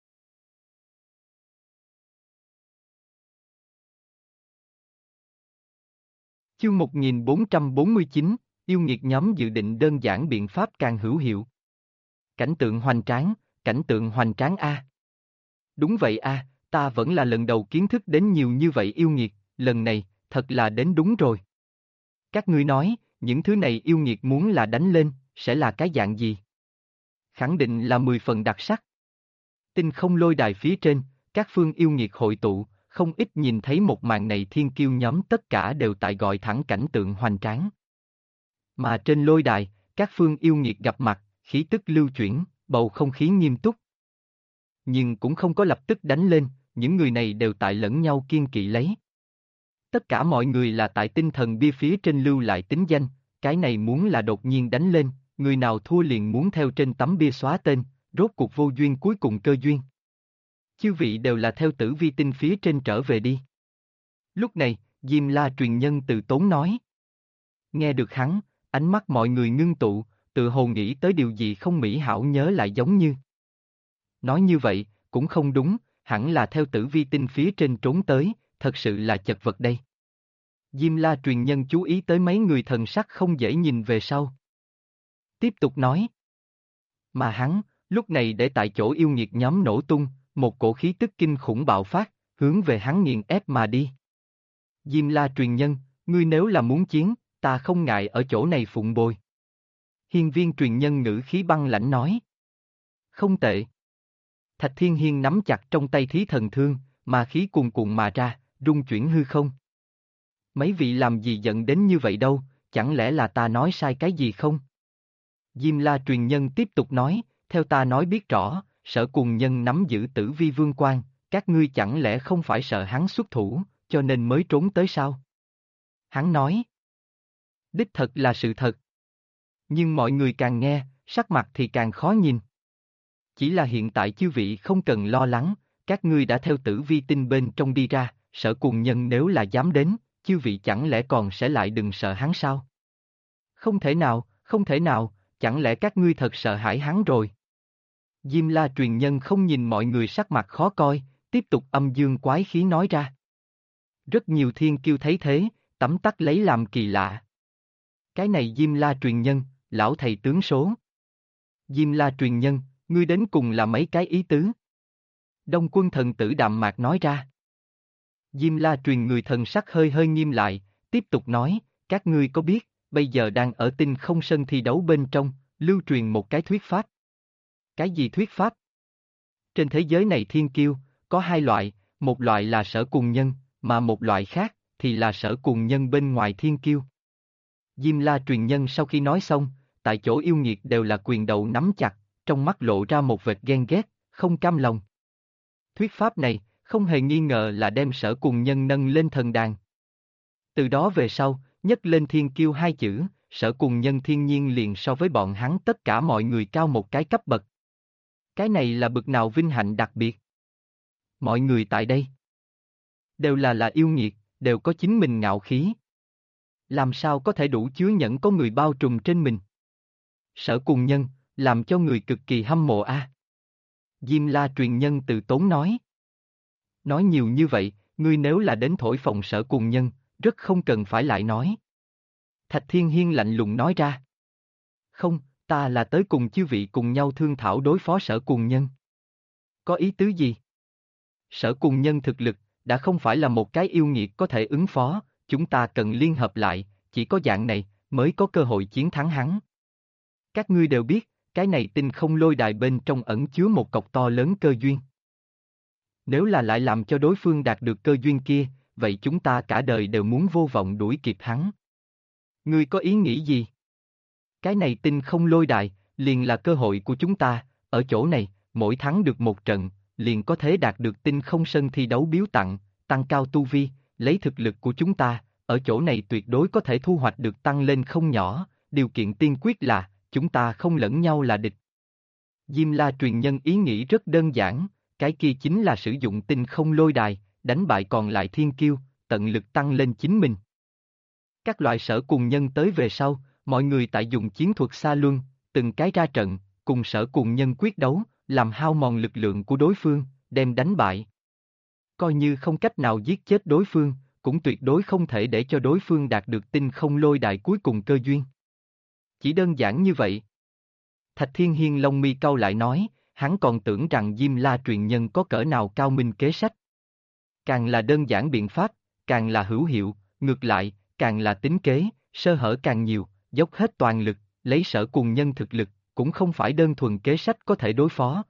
Chương 1449, yêu nghiệt nhóm dự định đơn giản biện pháp càng hữu hiệu. Cảnh tượng hoành tráng a. Đúng vậy a, ta vẫn là lần đầu kiến thức đến nhiều như vậy yêu nghiệt, lần này, thật là đến đúng rồi. Các ngươi nói, những thứ này yêu nghiệt muốn là đánh lên, sẽ là cái dạng gì? Khẳng định là 10 phần đặc sắc. Tinh không lôi đài phía trên, các phương yêu nghiệt hội tụ, không ít nhìn thấy một màn này thiên kiêu nhóm tất cả đều tại gọi thẳng cảnh tượng hoành tráng. Mà trên lôi đài, các phương yêu nghiệt gặp mặt, khí tức lưu chuyển, bầu không khí nghiêm túc. Nhưng cũng không có lập tức đánh lên, những người này đều tại lẫn nhau kiên kỵ lấy. Tất cả mọi người là tại tinh thần bia phía trên lưu lại tính danh, cái này muốn là đột nhiên đánh lên, người nào thua liền muốn theo trên tấm bia xóa tên, rốt cuộc vô duyên cuối cùng cơ duyên. Chư vị đều là theo tử vi tinh phía trên trở về đi. Lúc này, Diêm La truyền nhân từ tốn nói. Nghe được hắn, ánh mắt mọi người ngưng tụ, tự hồ nghĩ tới điều gì không mỹ hảo nhớ lại giống như. Nói như vậy, cũng không đúng, hẳn là theo tử vi tinh phía trên trốn tới, thật sự là chật vật đây. Diêm La truyền nhân chú ý tới mấy người thần sắc không dễ nhìn về sau. Tiếp tục nói. Mà hắn, lúc này để tại chỗ yêu nghiệt nhóm nổ tung, một cổ khí tức kinh khủng bạo phát, hướng về hắn nghiền ép mà đi. Diêm La truyền nhân, ngươi nếu là muốn chiến, ta không ngại ở chỗ này phụng bồi. Hiên Viên truyền nhân ngữ khí băng lãnh nói. Không tệ. Thạch Thiên Hiên nắm chặt trong tay thí thần thương, mà khí cuồn cuộn mà ra, rung chuyển hư không. Mấy vị làm gì giận đến như vậy đâu, chẳng lẽ là ta nói sai cái gì không? Diêm La truyền nhân tiếp tục nói, theo ta nói biết rõ, Sở Cùng Nhân nắm giữ Tử Vi Vương quan, các ngươi chẳng lẽ không phải sợ hắn xuất thủ, cho nên mới trốn tới sao? Hắn nói. Đích thật là sự thật. Nhưng mọi người càng nghe, sắc mặt thì càng khó nhìn. Chỉ là hiện tại chư vị không cần lo lắng, các ngươi đã theo Tử Vi tinh bên trong đi ra, Sở Cùng Nhân nếu là dám đến, chư vị chẳng lẽ còn sẽ lại đừng sợ hắn sao? Không thể nào, chẳng lẽ các ngươi thật sợ hãi hắn rồi? Diêm La truyền nhân không nhìn mọi người sắc mặt khó coi, tiếp tục âm dương quái khí nói ra. Rất nhiều thiên kiêu thấy thế, tấm tắc lấy làm kỳ lạ. Cái này Diêm La truyền nhân, lão thầy tướng số. Diêm La truyền nhân, ngươi đến cùng là mấy cái ý tứ? Đông Quân Thần Tử đạm mạc nói ra. Diêm La truyền người thần sắc hơi hơi nghiêm lại, tiếp tục nói, các ngươi có biết, bây giờ đang ở Tinh Không Sân thi đấu bên trong, lưu truyền một cái thuyết pháp. Cái gì thuyết pháp? Trên thế giới này thiên kiêu, có hai loại, một loại là Sở Cùng Nhân, mà một loại khác, thì là Sở Cùng Nhân bên ngoài thiên kiêu. Diêm La truyền nhân sau khi nói xong, tại chỗ yêu nghiệt đều là quyền đầu nắm chặt, trong mắt lộ ra một vệt ghen ghét, không cam lòng. Thuyết pháp này, không hề nghi ngờ là đem Sở Cùng Nhân nâng lên thần đàn. Từ đó về sau, nhấc lên thiên kiêu hai chữ, Sở Cùng Nhân thiên nhiên liền so với bọn hắn tất cả mọi người cao một cái cấp bậc. Cái này là bực nào vinh hạnh đặc biệt. Mọi người tại đây Đều là yêu nghiệt, đều có chính mình ngạo khí. Làm sao có thể đủ chứa nhẫn có người bao trùm trên mình? Sở Cùng Nhân, làm cho người cực kỳ hâm mộ a. Diêm La truyền nhân từ tốn nói. Nói nhiều như vậy, ngươi nếu là đến thổi phồng Sở Cùng Nhân, rất không cần phải lại nói. Thạch Thiên Hiên lạnh lùng nói ra. Không, ta là tới cùng chư vị cùng nhau thương thảo đối phó Sở Cùng Nhân. Có ý tứ gì? Sở Cùng Nhân thực lực, đã không phải là một cái yêu nghiệt có thể ứng phó, chúng ta cần liên hợp lại, chỉ có dạng này, mới có cơ hội chiến thắng hắn. Các ngươi đều biết, cái này tinh không lôi đài bên trong ẩn chứa một cọc to lớn cơ duyên. Nếu là lại làm cho đối phương đạt được cơ duyên kia, vậy chúng ta cả đời đều muốn vô vọng đuổi kịp hắn. Ngươi có ý nghĩ gì? Cái này tinh không lôi đài, liền là cơ hội của chúng ta, ở chỗ này, mỗi thắng được một trận, liền có thể đạt được tinh không sân thi đấu biếu tặng, tăng cao tu vi, lấy thực lực của chúng ta, ở chỗ này tuyệt đối có thể thu hoạch được tăng lên không nhỏ, điều kiện tiên quyết là, chúng ta không lẫn nhau là địch. Diêm La truyền nhân ý nghĩ rất đơn giản, cái kia chính là sử dụng tinh không lôi đài, đánh bại còn lại thiên kiêu, tận lực tăng lên chính mình. Các loại Sở Cùng Nhân tới về sau, mọi người tại dùng chiến thuật xa luân, từng cái ra trận, cùng Sở Cùng Nhân quyết đấu, làm hao mòn lực lượng của đối phương, đem đánh bại. Coi như không cách nào giết chết đối phương, cũng tuyệt đối không thể để cho đối phương đạt được tinh không lôi đài cuối cùng cơ duyên. Chỉ đơn giản như vậy. Thạch Thiên Hiên lông mi cau lại nói, hắn còn tưởng rằng Diêm La truyền nhân có cỡ nào cao minh kế sách. Càng là đơn giản biện pháp, càng là hữu hiệu, ngược lại, càng là tính kế, sơ hở càng nhiều, dốc hết toàn lực, lấy Sở Cùng Nhân thực lực, cũng không phải đơn thuần kế sách có thể đối phó.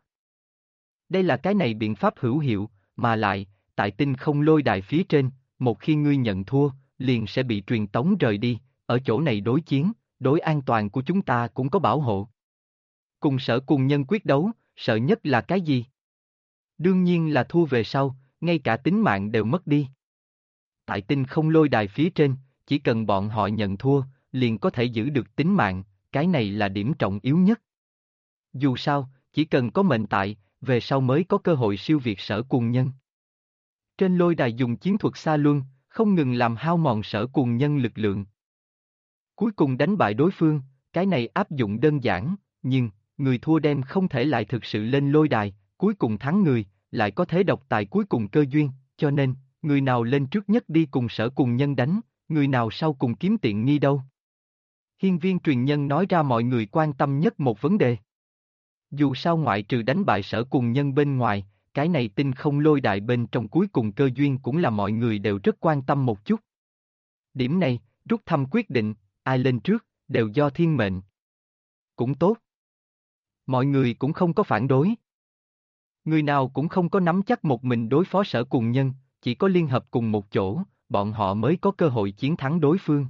Đây là cái này biện pháp hữu hiệu, mà lại, tại tinh không lôi đài phía trên, một khi ngươi nhận thua, liền sẽ bị truyền tống rời đi, ở chỗ này đối chiến, đối an toàn của chúng ta cũng có bảo hộ. Cùng Sở Cùng Nhân quyết đấu, sợ nhất là cái gì? Đương nhiên là thua về sau, ngay cả tính mạng đều mất đi. Tại tinh không lôi đài phía trên, chỉ cần bọn họ nhận thua, liền có thể giữ được tính mạng, cái này là điểm trọng yếu nhất. Dù sao, chỉ cần có mệnh tại, về sau mới có cơ hội siêu việt Sở Cùng Nhân. Trên lôi đài dùng chiến thuật xa luân, không ngừng làm hao mòn Sở Cùng Nhân lực lượng. Cuối cùng đánh bại đối phương, cái này áp dụng đơn giản, nhưng, người thua đem không thể lại thực sự lên lôi đài, cuối cùng thắng người, lại có thế độc tài cuối cùng cơ duyên, cho nên, người nào lên trước nhất đi cùng Sở Cùng Nhân đánh, người nào sau cùng kiếm tiện nghi đâu. Hiên Viên truyền nhân nói ra mọi người quan tâm nhất một vấn đề. Dù sao ngoại trừ đánh bại Sở Cùng Nhân bên ngoài, cái này tinh không lôi đại bên trong cuối cùng cơ duyên cũng là mọi người đều rất quan tâm một chút. Điểm này, rút thăm quyết định, ai lên trước, đều do thiên mệnh. Cũng tốt. Mọi người cũng không có phản đối. Người nào cũng không có nắm chắc một mình đối phó Sở Cùng Nhân, chỉ có liên hợp cùng một chỗ, bọn họ mới có cơ hội chiến thắng đối phương.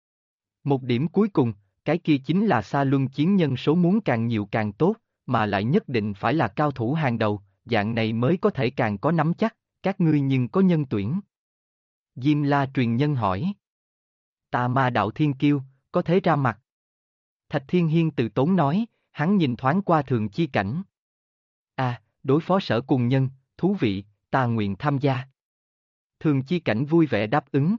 Một điểm cuối cùng, cái kia chính là xa luân chiến nhân số muốn càng nhiều càng tốt, mà lại nhất định phải là cao thủ hàng đầu, dạng này mới có thể càng có nắm chắc, các ngươi nhưng có nhân tuyển. Diêm La truyền nhân hỏi. Tà Ma đạo thiên kiêu, có thể ra mặt. Thạch Thiên Hiên từ tốn nói, hắn nhìn thoáng qua Thường Chi Cảnh. À, đối phó Sở Cùng Nhân, thú vị, ta nguyện tham gia. Thường Chi Cảnh vui vẻ đáp ứng.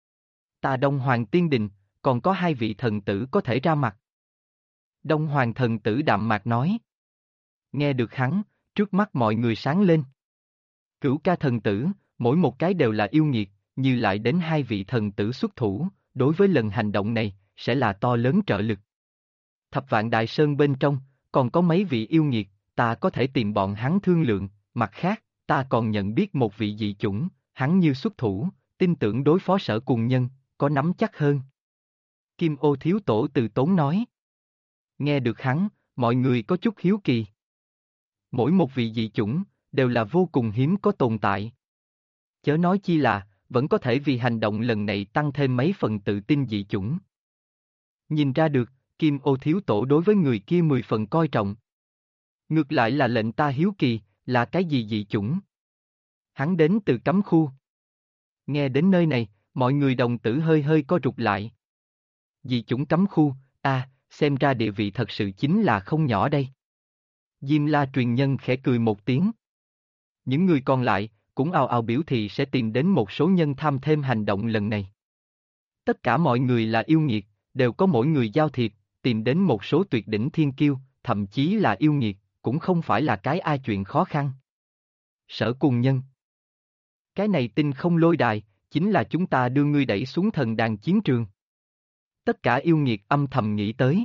Ta Đông Hoàng Tiên Đình, còn có 2 vị thần tử có thể ra mặt. Đông Hoàng thần tử đạm mạc nói. Nghe được hắn, trước mắt mọi người sáng lên. Cửu ca thần tử, mỗi một cái đều là yêu nghiệt, như lại đến 2 vị thần tử xuất thủ, đối với lần hành động này, sẽ là to lớn trợ lực. Thập Vạn Đại Sơn bên trong, còn có mấy vị yêu nghiệt, ta có thể tìm bọn hắn thương lượng, mặt khác, ta còn nhận biết một vị dị chủng, hắn như xuất thủ, tin tưởng đối phó Sở Cùng Nhân, có nắm chắc hơn. Kim Ô thiếu tổ từ tốn nói. Nghe được hắn, mọi người có chút hiếu kỳ. Mỗi một vị dị chủng, đều là vô cùng hiếm có tồn tại. Chớ nói chi là, vẫn có thể vì hành động lần này tăng thêm mấy phần tự tin dị chủng. Nhìn ra được, Kim Ô thiếu tổ đối với người kia 10 phần coi trọng. Ngược lại là lệnh ta hiếu kỳ, là cái gì dị chủng? Hắn đến từ cấm khu. Nghe đến nơi này, mọi người đồng tử hơi hơi co rụt lại. Dị chủng cấm khu, xem ra địa vị thật sự chính là không nhỏ đây. Diêm La truyền nhân khẽ cười một tiếng. Những người còn lại, cũng ào ào biểu thị sẽ tìm đến một số nhân tham thêm hành động lần này. Tất cả mọi người là yêu nghiệt, đều có mỗi người giao thiệp, tìm đến một số tuyệt đỉnh thiên kiêu, thậm chí là yêu nghiệt, cũng không phải là cái ai chuyện khó khăn. Sở Cùng Nhân. Cái này tinh không lôi đài, chính là chúng ta đưa ngươi đẩy xuống thần đàn chiến trường. Tất cả yêu nghiệt âm thầm nghĩ tới.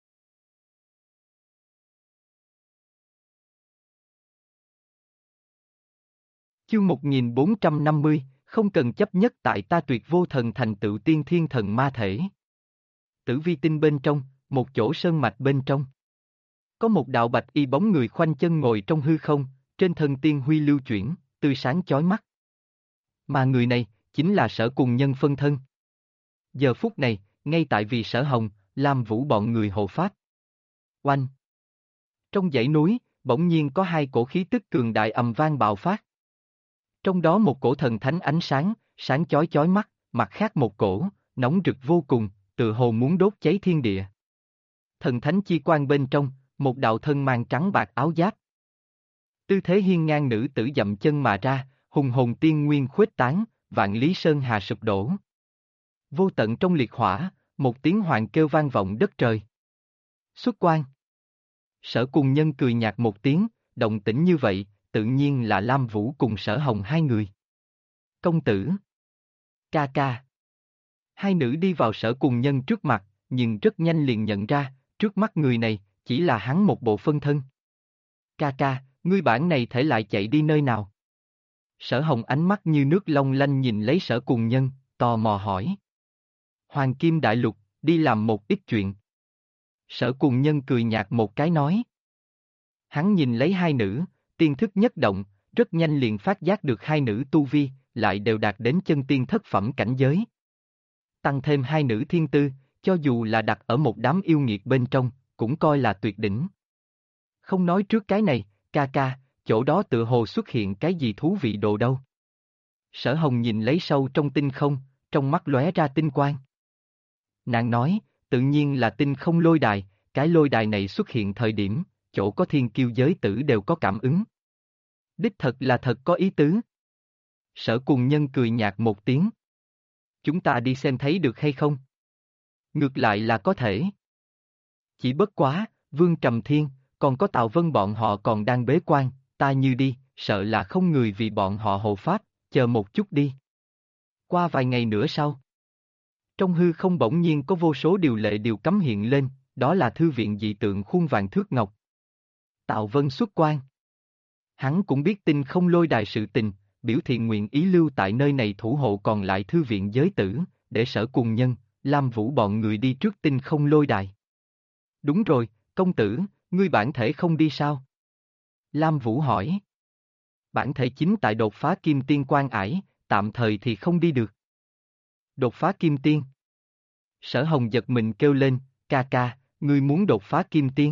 Chương 1450, không cần chấp nhất tại ta tuyệt vô thần thành tựu tiên thiên thần ma thể. Tử vi tinh bên trong, một chỗ sơn mạch bên trong. Có một đạo bạch y bóng người khoanh chân ngồi trong hư không, trên thân tiên huy lưu chuyển, tươi sáng chói mắt. Mà người này, chính là Sở Cùng Nhân phân thân. Giờ phút này, ngay tại vì Sở Hồng, Lam Vũ bọn người hộ pháp. Oanh! Trong dãy núi, bỗng nhiên có hai cổ khí tức cường đại ầm vang bạo phát. Trong đó một cổ thần thánh ánh sáng, sáng chói chói mắt, mặt khác một cổ, nóng rực vô cùng, tựa hồ muốn đốt cháy thiên địa. Thần thánh chi quang bên trong, một đạo thân mang trắng bạc áo giáp. Tư thế hiên ngang nữ tử dậm chân mà ra, hùng hồn tiên nguyên khuếch tán, vạn lý sơn hà sụp đổ. Vô tận trong liệt hỏa, một tiếng hoàng kêu vang vọng đất trời. Xuất quan. Sở Cùng Nhân cười nhạt một tiếng, động tĩnh như vậy, tự nhiên là Lam Vũ cùng Sở Hồng hai người. Công tử. Ca ca. Hai nữ đi vào Sở Cùng Nhân trước mặt, nhưng rất nhanh liền nhận ra, trước mắt người này, chỉ là hắn một bộ phân thân. Ca ca, ngươi bản này thể lại chạy đi nơi nào? Sở Hồng ánh mắt như nước long lanh nhìn lấy Sở Cùng Nhân, tò mò hỏi. Hoàng Kim Đại Lục, đi làm một ít chuyện. Sở Cùng Nhân cười nhạt một cái nói. Hắn nhìn lấy hai nữ, tiên thức nhất động, rất nhanh liền phát giác được hai nữ tu vi, lại đều đạt đến chân tiên thất phẩm cảnh giới. Tăng thêm hai nữ thiên tư, cho dù là đặt ở một đám yêu nghiệt bên trong, cũng coi là tuyệt đỉnh. Không nói trước cái này, ca ca, chỗ đó tựa hồ xuất hiện cái gì thú vị đồ đâu. Sở Hồng nhìn lấy sâu trong tinh không, trong mắt lóe ra tinh quang. Nàng nói, tự nhiên là tinh không lôi đài, cái lôi đài này xuất hiện thời điểm, chỗ có thiên kiêu giới tử đều có cảm ứng. Đích thật là thật có ý tứ. Sở Cùng Nhân cười nhạt một tiếng. Chúng ta đi xem thấy được hay không? Ngược lại là có thể. Chỉ bất quá, Vương Trầm Thiên, còn có Tào Vân bọn họ còn đang bế quan, ta như đi, sợ là không người vì bọn họ hộ pháp, chờ một chút đi. Qua vài ngày nữa sau. Trong hư không bỗng nhiên có vô số điều lệ điều cấm hiện lên, đó là thư viện dị tượng khuôn vàng thước ngọc. Tào Vân xuất quan. Hắn cũng biết tinh không lôi đài sự tình, biểu thị nguyện ý lưu tại nơi này thủ hộ còn lại thư viện giới tử, để Sở Cùng Nhân, Lam Vũ bọn người đi trước tinh không lôi đài. Đúng rồi, công tử, ngươi bản thể không đi sao? Lam Vũ hỏi. Bản thể chính tại đột phá kim tiên quan ải, tạm thời thì không đi được. Đột phá kim tiên. Sở Hồng giật mình kêu lên, ca ca, ngươi muốn đột phá kim tiên?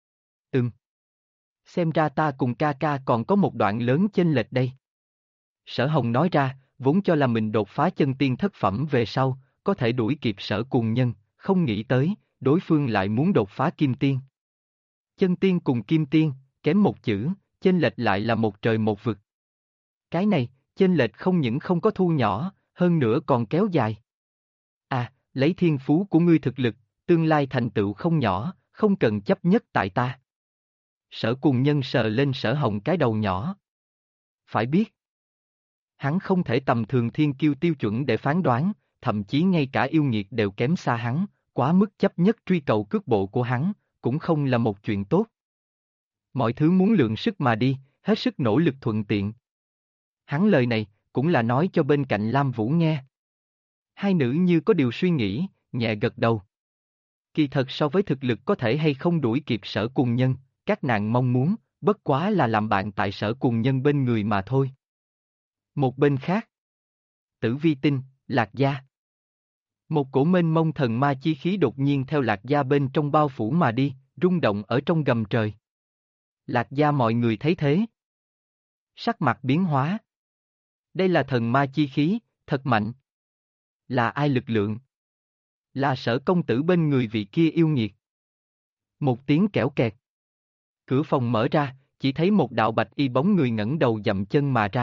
Xem ra ta cùng ca ca còn có một đoạn lớn chênh lệch đây. Sở Hồng nói ra, vốn cho là mình đột phá chân tiên thất phẩm về sau, có thể đuổi kịp Sở Cùng Nhân, không nghĩ tới, đối phương lại muốn đột phá kim tiên. Chân tiên cùng kim tiên, kém một chữ, chênh lệch lại là một trời một vực. Cái này, chênh lệch không những không có thu nhỏ, hơn nữa còn kéo dài. À, lấy thiên phú của ngươi thực lực, tương lai thành tựu không nhỏ, không cần chấp nhất tại ta. Sở Cùng Nhân sờ lên Sở Hồng cái đầu nhỏ. Phải biết, hắn không thể tầm thường thiên kiêu tiêu chuẩn để phán đoán, thậm chí ngay cả yêu nghiệt đều kém xa hắn, quá mức chấp nhất truy cầu cước bộ của hắn, cũng không là một chuyện tốt. Mọi thứ muốn lượng sức mà đi, hết sức nỗ lực thuận tiện. Hắn lời này, cũng là nói cho bên cạnh Lam Vũ nghe. Hai nữ như có điều suy nghĩ, nhẹ gật đầu. Kỳ thật so với thực lực có thể hay không đuổi kịp Sở Cùng Nhân, các nàng mong muốn, bất quá là làm bạn tại Sở Cùng Nhân bên người mà thôi. Một bên khác, Tử Vi Tinh, Lạc Gia. Một cổ mênh mông thần ma chi khí đột nhiên theo Lạc Gia bên trong bao phủ mà đi, rung động ở trong gầm trời. Lạc Gia mọi người thấy thế. Sắc mặt biến hóa. Đây là thần ma chi khí, thật mạnh. Là ai lực lượng? Là Sở công tử bên người vị kia yêu nghiệt. Một tiếng kẽo kẹt. Cửa phòng mở ra, chỉ thấy một đạo bạch y bóng người ngẩng đầu dậm chân mà ra,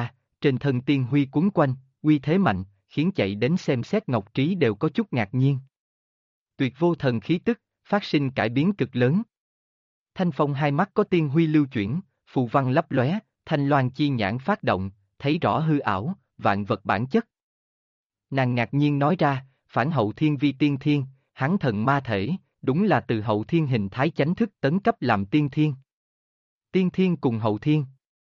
trên thân tiên huy cuốn quanh, uy thế mạnh, khiến chạy đến xem xét Ngọc Trí đều có chút ngạc nhiên. Tuyệt vô thần khí tức, phát sinh cải biến cực lớn. Thanh Phong hai mắt có tiên huy lưu chuyển, phù văn lấp lóe, thanh loan chi nhãn phát động, thấy rõ hư ảo, vạn vật bản chất. Nàng ngạc nhiên nói ra, phản hậu thiên vi tiên thiên, hắn thần ma thể, đúng là từ hậu thiên hình thái chánh thức tấn cấp làm tiên thiên. Tiên thiên cùng hậu thiên.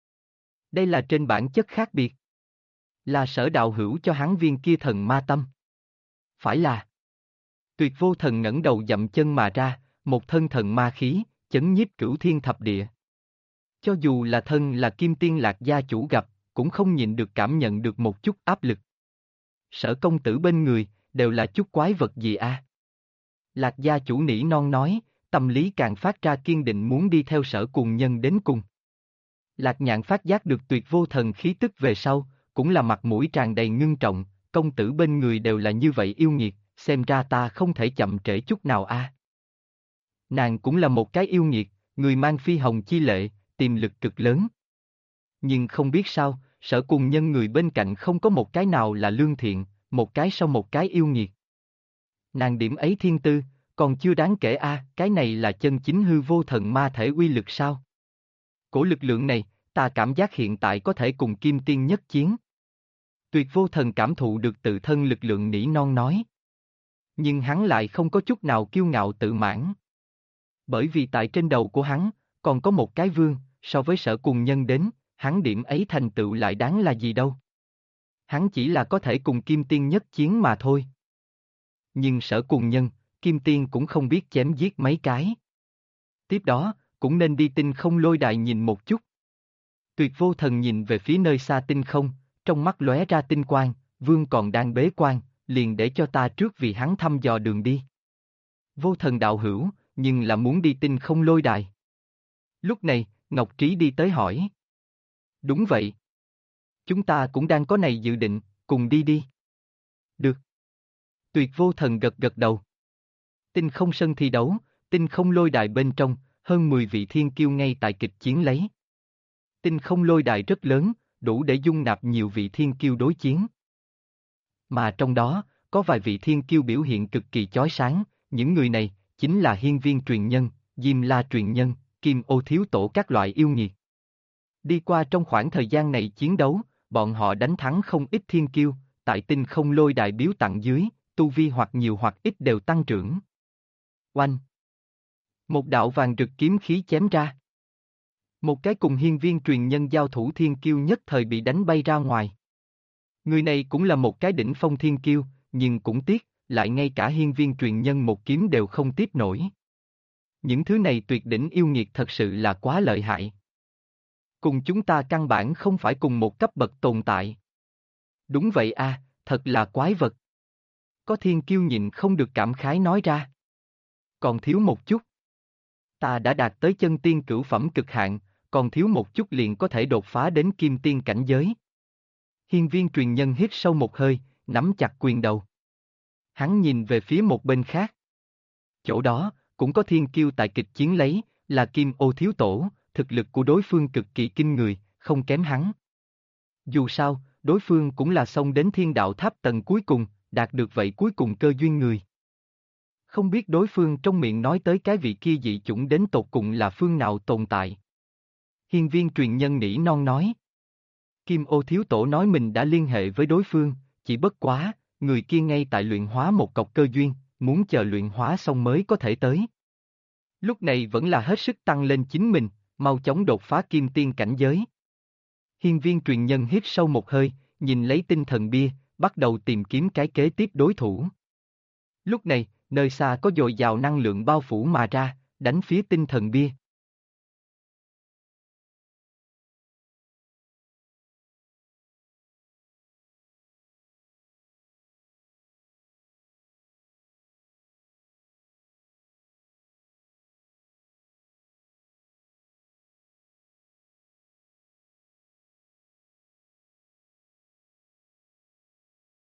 Đây là trên bản chất khác biệt. Là Sở đạo hữu cho hắn viên kia thần ma tâm. Phải là. Tuyệt vô thần ngẩng đầu dậm chân mà ra, một thân thần ma khí, chấn nhiếp cửu thiên thập địa. Cho dù là thân là Kim Tiên Lạc gia chủ gặp, cũng không nhịn được cảm nhận được một chút áp lực. Sở công tử bên người, đều là chút quái vật gì a? Lạc gia chủ nỉ non nói, tâm lý càng phát ra kiên định muốn đi theo Sở cùng nhân đến cùng. Lạc Nhạn phát giác được tuyệt vô thần khí tức về sau, cũng là mặt mũi tràn đầy ngưng trọng, công tử bên người đều là như vậy yêu nghiệt, xem ra ta không thể chậm trễ chút nào a. Nàng cũng là một cái yêu nghiệt, người mang phi hồng chi lệ, tiềm lực cực lớn. Nhưng không biết sao, Sở cùng nhân người bên cạnh không có một cái nào là lương thiện, một cái sau một cái yêu nghiệt. Nàng điểm ấy thiên tư, còn chưa đáng kể a, cái này là chân chính hư vô thần ma thể uy lực sao? Cổ lực lượng này, ta cảm giác hiện tại có thể cùng Kim Tiên nhất chiến. Tuyệt vô thần cảm thụ được tự thân lực lượng nỉ non nói. Nhưng hắn lại không có chút nào kiêu ngạo tự mãn. Bởi vì tại trên đầu của hắn, còn có một cái vương, so với Sở cùng nhân đến, hắn điểm ấy thành tựu lại đáng là gì đâu. Hắn chỉ là có thể cùng Kim Tiên nhất chiến mà thôi. Nhưng Sở cùng nhân, Kim Tiên cũng không biết chém giết mấy cái. Tiếp đó, cũng nên đi tinh không lôi đài nhìn một chút. Tuyệt vô thần nhìn về phía nơi xa tinh không, trong mắt lóe ra tinh quang, vương còn đang bế quan, liền để cho ta trước vì hắn thăm dò đường đi. Vô thần đạo hữu, nhưng là muốn đi tinh không lôi đài. Lúc này, Ngọc Trí đi tới hỏi. Đúng vậy. Chúng ta cũng đang có này dự định, cùng đi đi. Được. Tuyệt vô thần gật gật đầu. Tinh không sân thi đấu, tinh không lôi đài bên trong, hơn 10 vị thiên kiêu ngay tại kịch chiến lấy. Tinh không lôi đài rất lớn, đủ để dung nạp nhiều vị thiên kiêu đối chiến. Mà trong đó, có vài vị thiên kiêu biểu hiện cực kỳ chói sáng, những người này, chính là hiên viên truyền nhân, Diêm La truyền nhân, Kim Ô thiếu tổ các loại yêu nghiệt. Đi qua trong khoảng thời gian này chiến đấu, bọn họ đánh thắng không ít thiên kiêu, tại tinh không lôi đài biếu tặng dưới, tu vi hoặc nhiều hoặc ít đều tăng trưởng. Oanh! Một đạo vàng rực kiếm khí chém ra. Một cái cùng hiên viên truyền nhân giao thủ thiên kiêu nhất thời bị đánh bay ra ngoài. Người này cũng là một cái đỉnh phong thiên kiêu, nhưng cũng tiếc, lại ngay cả hiên viên truyền nhân một kiếm đều không tiếp nổi. Những thứ này tuyệt đỉnh yêu nghiệt thật sự là quá lợi hại. Cùng chúng ta căn bản không phải cùng một cấp bậc tồn tại. Đúng vậy a, thật là quái vật. Có thiên kiêu nhịn không được cảm khái nói ra. Còn thiếu một chút. Ta đã đạt tới chân tiên cửu phẩm cực hạn, còn thiếu một chút liền có thể đột phá đến kim tiên cảnh giới. Hiên viên truyền nhân hít sâu một hơi, nắm chặt quyền đầu. Hắn nhìn về phía một bên khác. Chỗ đó, cũng có thiên kiêu tại kịch chiến lấy, là Kim Ô thiếu tổ, thực lực của đối phương cực kỳ kinh người, không kém hắn. Dù sao, đối phương cũng là xông đến thiên đạo tháp tầng cuối cùng, đạt được vậy cuối cùng cơ duyên người. Không biết đối phương trong miệng nói tới cái vị kia dị chủng đến tột cùng là phương nào tồn tại. Hiên viên truyền nhân nỉ non nói. Kim Ô thiếu tổ nói mình đã liên hệ với đối phương, chỉ bất quá, người kia ngay tại luyện hóa một cọc cơ duyên, muốn chờ luyện hóa xong mới có thể tới. Lúc này vẫn là hết sức tăng lên chính mình, mau chóng đột phá kim tiên cảnh giới. Hiên viên truyền nhân hít sâu một hơi, nhìn lấy tinh thần bia, bắt đầu tìm kiếm cái kế tiếp đối thủ. Lúc này, nơi xa có dồi dào năng lượng bao phủ mà ra, đánh phía tinh thần bia,